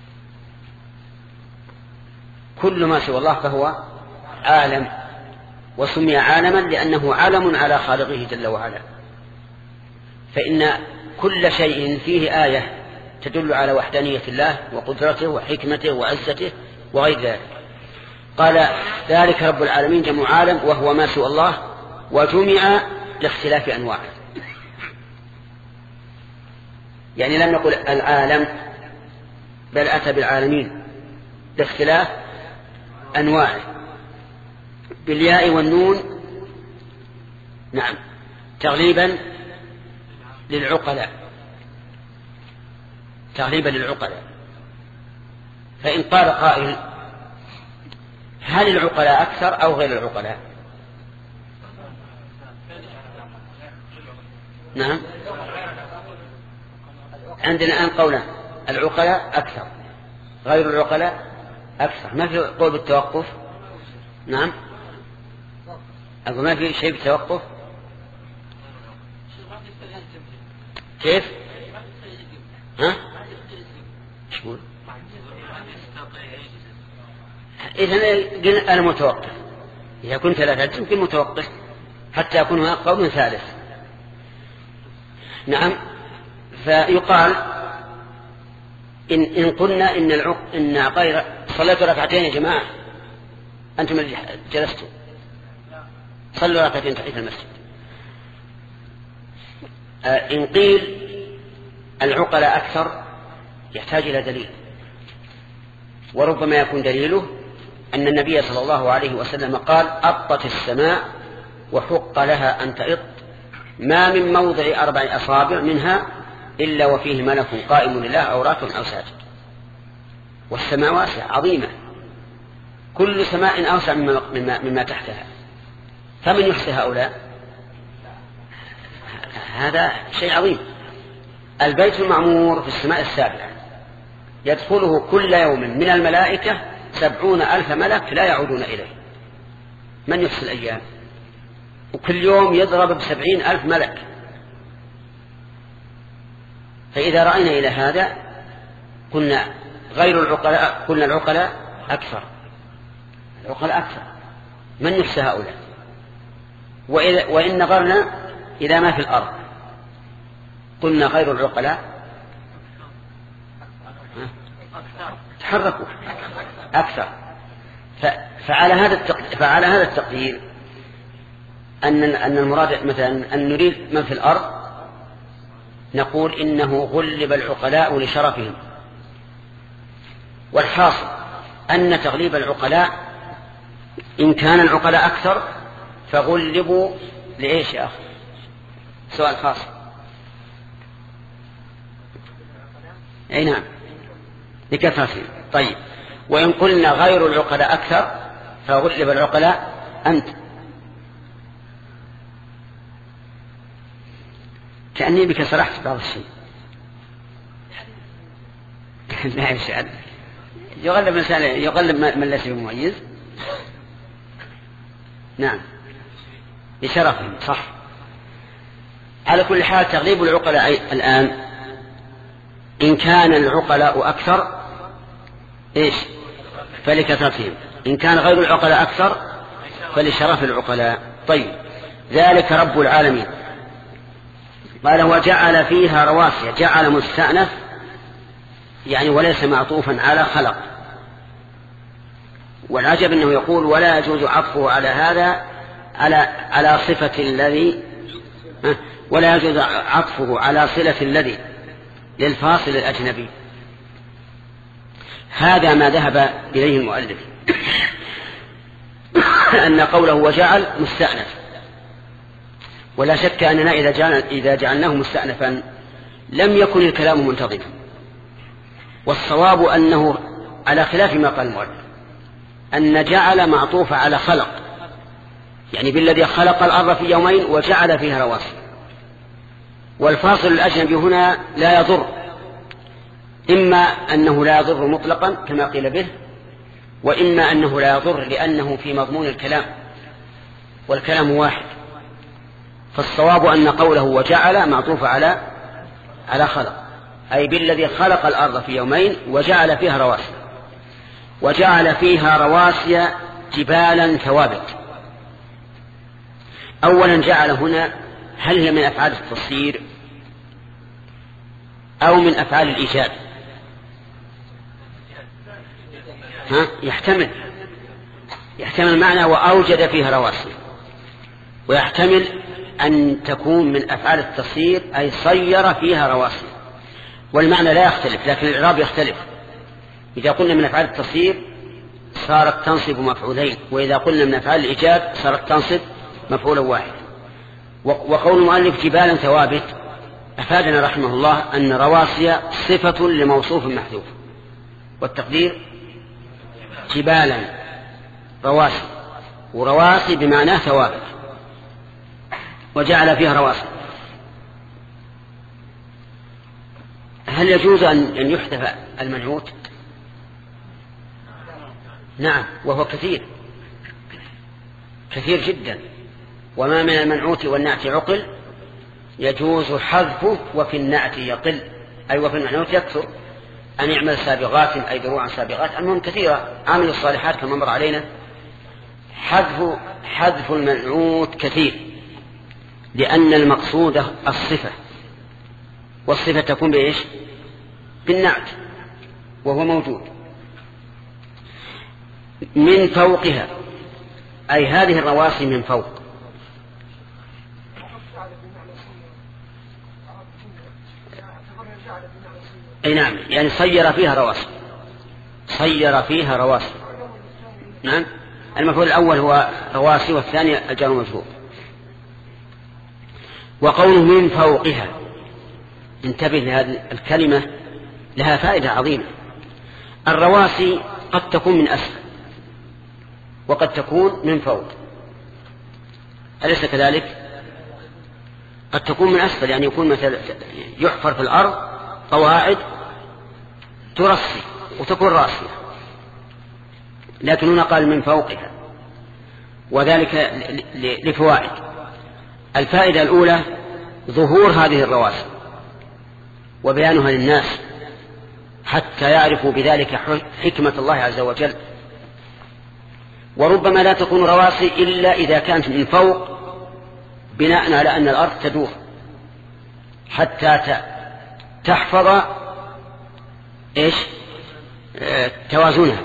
كل ما سوى الله فهو عالم. وسمي عالما لأنه علم على خالقه جل وعلا. فإن كل شيء فيه آية تدل على وحدانية الله وقدرته وحكمته وعزته وغير ذلك. قال ذلك رب العالمين جمع عالم وهو ما سوى الله، وجمع لاختلاف أنواعه. يعني لم نقل العالم بل أتى بالعالمين لاختلاف أنواعه بالياء والنون، نعم، تغليبا للعقلاء، تغليبا للعقلاء. فإن قال قائل هل العقلاء أكثر أو غير العقلاء؟ نعم، عندنا الآن قولا: العقلاء أكثر، غير العقلاء أكثر. ما في قول بالتوقف؟ نعم، أقول ما في شيء بالتوقف. كيف؟ ها؟ شو؟ إذن قلنا أنا متوقف. إذا كنت لا تجزم يمكن متوقف حتى يكون هناك قول ثالث. نعم، فيقال إن, إن قلنا إن العق إن غير صليت ركعتين يا جماعة، أنتم اللي جلستوا صلوا ركعتين تحت المسجد. آه إن قيل العقلاء أكثر يحتاج إلى دليل، وربما يكون دليله أن النبي صلى الله عليه وسلم قال: أطت السماء وحق لها أن تئط، ما من موضع أربع أصابع منها إلا وفيه ملك قائم لله أو راكع أو ساجد. والسماء واسعة عظيمة، كل سماء أوسع مما, مما, مما تحتها، فمن يحصي هؤلاء؟ هذا شيء عظيم. البيت المعمور في السماء السابعة يدخله كل يوم من الملائكة سبعون ألف ملك لا يعودون إليه. من يحصي الأيام؟ وكل يوم يضرب بسبعين ألف ملك. فإذا رأينا إلى هذا قلنا غير العقلاء، قلنا العقلاء أكثر، العقلاء أكثر. من يحصي هؤلاء؟ وإن نظرنا إلى ما في الأرض قلنا غير العقلاء تحركوا أكثر. فعلى هذا فعلى هذا التقدير أن أن المراد مثلا أن نريد من في الأرض، نقول إنه غلب العقلاء لشرفهم. والحاصل أن تغليب العقلاء إن كان العقلاء أكثر فغلبوا لإيش يا أخي؟ سؤال خاص. أي نعم، لكثرتهم. طيب، وإن قلنا غير العقلاء أكثر فغلب العقلاء أنت. كأني بك صرحت بعض الشيء. لا يشعر يغلب الإنسان، يغلب من ليس بمميز. نعم، بشرفهم، صح. على كل حال تغليب العقلاء الآن إن كان العقلاء أكثر إيش؟ فلكثرتهم. إن كان غير العقلاء أكثر فلشرف العقلاء. طيب، ذلك رب العالمين. قال: وجعل فيها رواسي. جعل مستأنف يعني وليس معطوفا على خلق. والعجب أنه يقول ولا يجوز عطفه على هذا على على صفة الذي، ولا يجوز عطفه على صلة الذي للفاصل الأجنبي. هذا ما ذهب إليه المؤلف، أن قوله وجعل مستأنف. ولا شك أننا إذا جعلنا إذا جعلناه مستأنفا لم يكن الكلام منتظما. والصواب أنه على خلاف ما قال المؤلف، أن جعل معطوف على خلق، يعني بالذي خلق الأرض في يومين وجعل فيها رواسي. والفاصل الأجنبي هنا لا يضر، إما أنه لا يضر مطلقا كما قيل به، وإما أنه لا يضر لأنه في مضمون الكلام، والكلام واحد. فالصواب أن قوله وجعل معطوف على على خلق، أي بالذي خلق الأرض في يومين وجعل فيها رواسي. وجعل فيها رواسي جبالا ثوابت، أولا جعل هنا هل هي من أفعال التصير أو من أفعال الإيجاد؟ ها؟ يحتمل يحتمل معنى وأوجد فيها رواسي، ويحتمل أن تكون من أفعال التصير أي صير فيها رواسي، والمعنى لا يختلف لكن الإعراب يختلف. إذا قلنا من أفعال التصير صارت تنصب مفعولين، وإذا قلنا من أفعال الإيجاد صارت تنصب مفعولا واحد. وقول المؤلف جبالا ثوابت أفادنا رحمه الله أن رواسي صفة لموصوف محذوف، والتقدير جبالا رواسي، ورواسي بمعنى ثوابت، وجعل فيها رواسي. هل يجوز أن يحذف المنعوت؟ نعم، وهو كثير كثير جدا. وما من المنعوت والنعت عقل يجوز حذفه وفي النعت يقل، أي وفي المنعوت يكثر. أن يعمل سابغات أي دروعا سابغات، المهم كثيرة. عامل الصالحات كما مر علينا حذف حذف المنعوت كثير، لأن المقصود الصفة، والصفة تكون بإيش؟ بالنعت، وهو موجود. من فوقها أي هذه الرواسي من فوق. أي نعم، يعني صير فيها رواسي، صير فيها رواسي. نعم، المفعول الأول هو رواسي والثاني الجار والمجرور. وقوله من فوقها، انتبه لهذه الكلمة، لها فائدة عظيمة. الرواسي قد تكون من أسفل وقد تكون من فوق، أليس كذلك؟ قد تكون من أسفل، يعني يكون مثلا يحفر في الأرض قواعد ترصي وتكون راسية، لكن هنا قال من فوقها، وذلك لفوائد. الفائدة الأولى ظهور هذه الرواسي وبيانها للناس حتى يعرفوا بذلك حكمة الله عز وجل. وربما لا تكون رواسي إلا إذا كانت من فوق، بناء على أن الأرض تدور حتى تحفظ إيش؟ اه توازنها.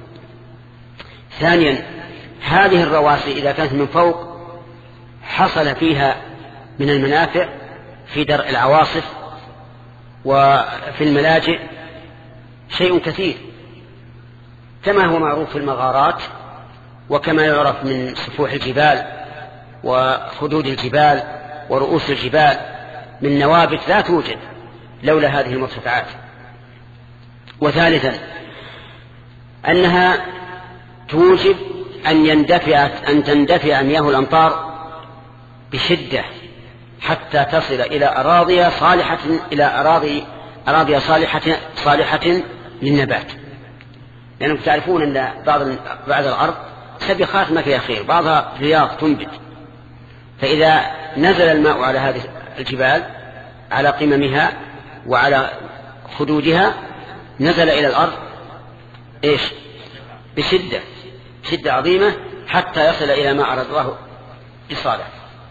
ثانيا، هذه الرواسي إذا كانت من فوق حصل فيها من المنافع في درء العواصف وفي الملاجئ شيء كثير، كما هو معروف في المغارات، وكما يعرف من سفوح الجبال وخدود الجبال ورؤوس الجبال من نوابت لا توجد لولا هذه المرتفعات. وثالثا، أنها توجب أن يندفع أن تندفع مياه الأمطار بشدة حتى تصل إلى أراضي صالحة إلى أراضي أراضي صالحة صالحة للنبات. لأنكم يعني تعرفون أن بعض بعض الأرض سبخات ما فيها خير، بعضها رياض تنبت، فإذا نزل الماء على هذه الجبال على قممها وعلى خدودها نزل إلى الأرض إيش؟ بشدة شدة عظيمة حتى يصل إلى ما أراد الله إصالة.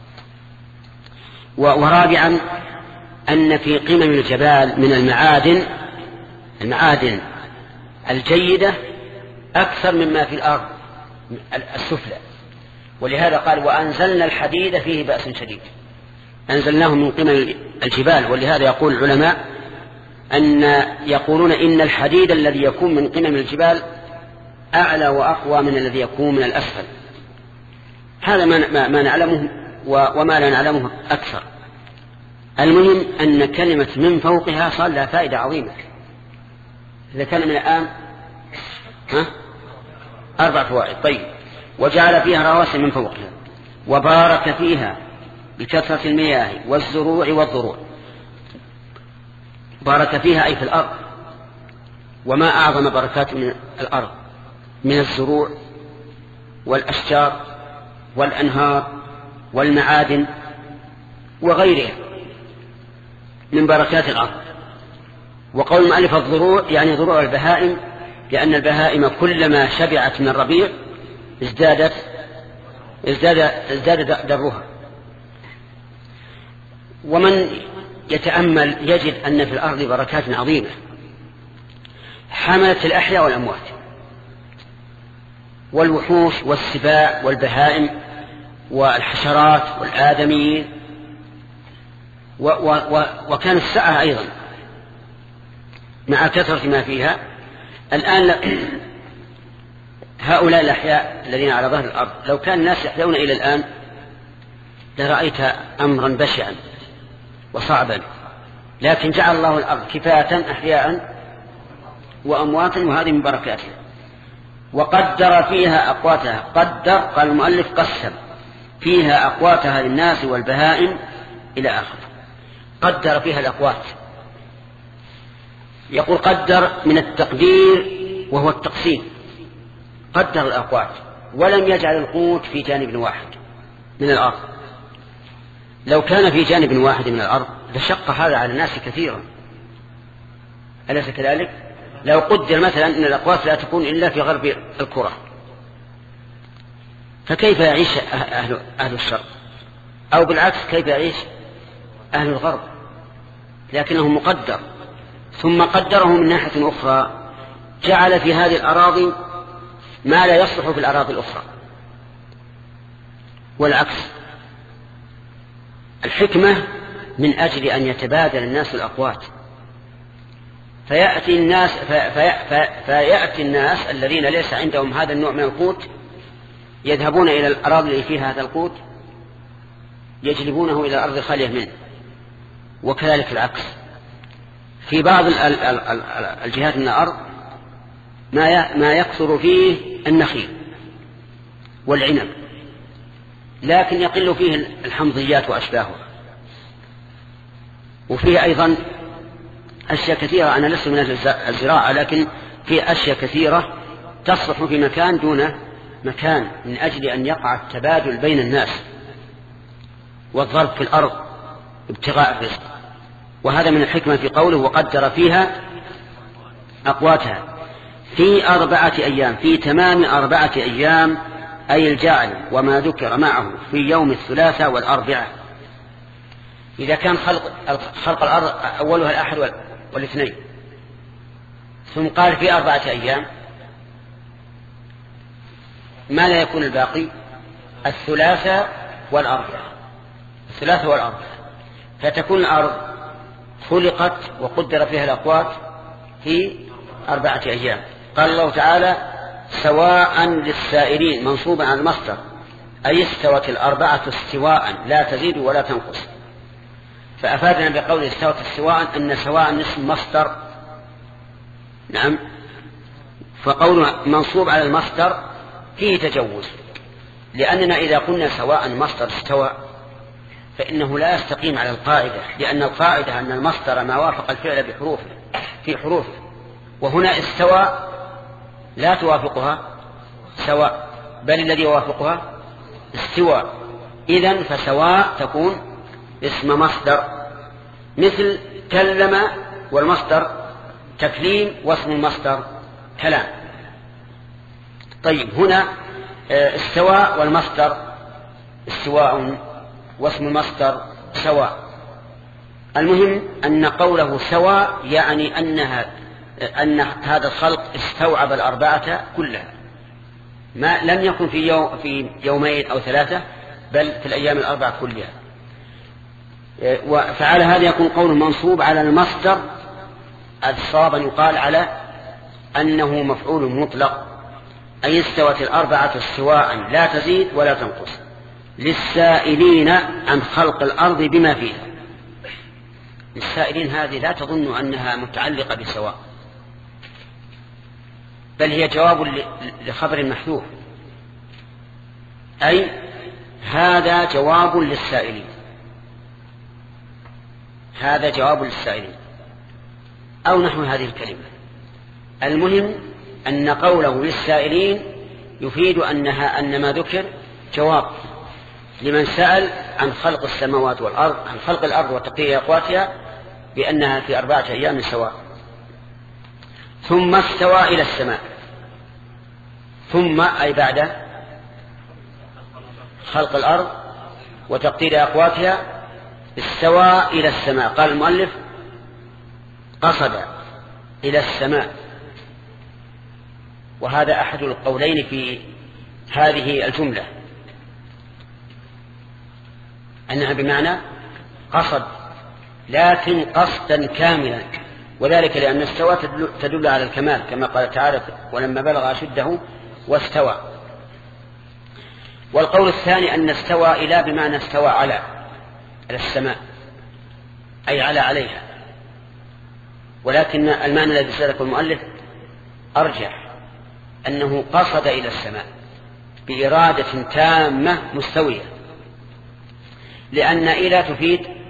ورابعا، أن في قمم الجبال من المعادن المعادن الجيدة أكثر مما في الأرض السفلى، ولهذا قال وأنزلنا الحديد فيه بأس شديد، أنزلناه من قمم الجبال. ولهذا يقول العلماء أن يقولون إن الحديد الذي يكون من قمم الجبال أعلى وأقوى من الذي يكون من الأسفل. هذا ما, ما نعلمه وما لا نعلمه أكثر. المهم أن كلمة من فوقها صار لها فائدة عظيمة. إذا كان من الآن ها؟ أربع فوائد. طيب، وجعل فيها رواسي من فوقها وبارك فيها بكثرة المياه والزروع والضروع. بارك فيها أي في الأرض، وما أعظم بركات من الأرض من الزروع والأشجار والأنهار والمعادن وغيرها من بركات الأرض. وقول المؤلف الضروع يعني ضروع البهائم، لأن البهائم كلما شبعت من الربيع ازدادت ازداد ازداد درها ومن يتأمل يجد أن في الأرض بركات عظيمة حملت الأحياء والأموات والوحوش والسباع والبهائم والحشرات والآدميين و و و وكان السعة أيضا مع كثرة ما فيها. الآن هؤلاء الأحياء الذين على ظهر الأرض لو كان الناس يحيون إلى الآن لرأيت أمرا بشعا وصعبا، لكن جعل الله الأرض كفاة أحياء وأمواتا، وهذه من بركاتها. وقدر فيها أقواتها، قدر قال المؤلف قسم فيها أقواتها للناس والبهائم إلى آخر. قدر فيها الأقوات، يقول قدر من التقدير وهو التقسيم، قدر الأقوات ولم يجعل القوت في جانب واحد من الأرض. لو كان في جانب واحد من الأرض لشق هذا على الناس كثيرا، أليس كذلك؟ لو قدر مثلا أن الأقوات لا تكون إلا في غرب الكرة، فكيف يعيش أهل, أهل الشرق؟ أو بالعكس كيف يعيش أهل الغرب؟ لكنه مقدر. ثم قدره من ناحية أخرى، جعل في هذه الأراضي ما لا يصلح في الأراضي الأخرى، والعكس. الحكمة من أجل أن يتبادل الناس الأقوات، فيأتي الناس في في فيأتي الناس الذين ليس عندهم هذا النوع من القوت يذهبون إلى الأراضي التي فيها هذا القوت يجلبونه إلى الأرض الخالية منه، وكذلك العكس. في بعض الجهات من الأرض ما يكثر فيه النخيل والعنب، لكن يقل فيه الحمضيات وأشباهها، وفيه أيضا أشياء كثيرة. أنا لست من الزراعة، لكن في أشياء كثيرة تصلح في مكان دون مكان من أجل أن يقع التبادل بين الناس والضرب في الأرض ابتغاء الرزق. وهذا من الحكمة في قوله وقدر فيها أقواتها في أربعة أيام، في تمام أربعة أيام، أي الجاعل وما ذكر معه في يوم الثلاثاء والأربعاء. إذا كان خلق, خلق الأرض أولها الأحد والاثنين، ثم قال في أربعة أيام، ما لا يكون الباقي؟ الثلاثاء والأربعاء، الثلاثاء والأربعاء، فتكون الأرض خلقت وقدر فيها الأقوات في أربعة أيام. قال الله تعالى سواء للسائلين، منصوبا على المصدر، أي استوت الأربعة استواء لا تزيد ولا تنقص. فأفادنا بقول استوت استواء أن سواء اسم مصدر. نعم، فقول منصوب على المصدر فيه تجوز، لأننا إذا قلنا سواء مصدر استوى فإنه لا يستقيم على القاعدة، لأن القاعدة أن المصدر ما وافق الفعل بحروفه في حروفه، وهنا استوى لا توافقها سواء، بل الذي يوافقها استواء. إذن فسواء تكون اسم مصدر، مثل كلم والمصدر تكليم واسم المصدر كلام. طيب هنا استواء والمصدر استواء واسم المصدر سواء. المهم أن قوله سواء يعني أنها أن هذا الخلق استوعب الأربعة كلها، ما لم يكن في يوم في يومين أو ثلاثة، بل في الأيام الأربعة كلها. فعلى هذا يكون قوله منصوب على المصدر. الصواب أن يقال على أنه مفعول مطلق، أي استوت الأربعة استواء لا تزيد ولا تنقص، للسائلين عن خلق الأرض بما فيها. للسائلين هذه لا تظن أنها متعلقة بسواء، بل هي جواب لخبر محذوف، أي هذا جواب للسائلين، هذا جواب للسائلين، أو نحو هذه الكلمة. المهم أن قوله للسائلين يفيد أنها أن ما ذكر جواب لمن سأل عن خلق السماوات والأرض، عن خلق الأرض وتقدير أقواتها بأنها في أربعة أيام سواء. ثم استوى إلى السماء، ثم أي بعد خلق الأرض وتقدير أقواتها استوى إلى السماء، قال المؤلف قصد إلى السماء، وهذا أحد القولين في هذه الجملة، أنها بمعنى قصد لكن قصدا كاملا، وذلك لأن استوى تدل على الكمال كما قال تعالى ولما بلغ أشده واستوى. والقول الثاني أن استوى إلى بمعنى استوى على على السماء، أي على عليها، ولكن المعنى الذي سلكه المؤلف أرجح، أنه قصد إلى السماء بإرادة تامة مستوية، لأن إلى تفيد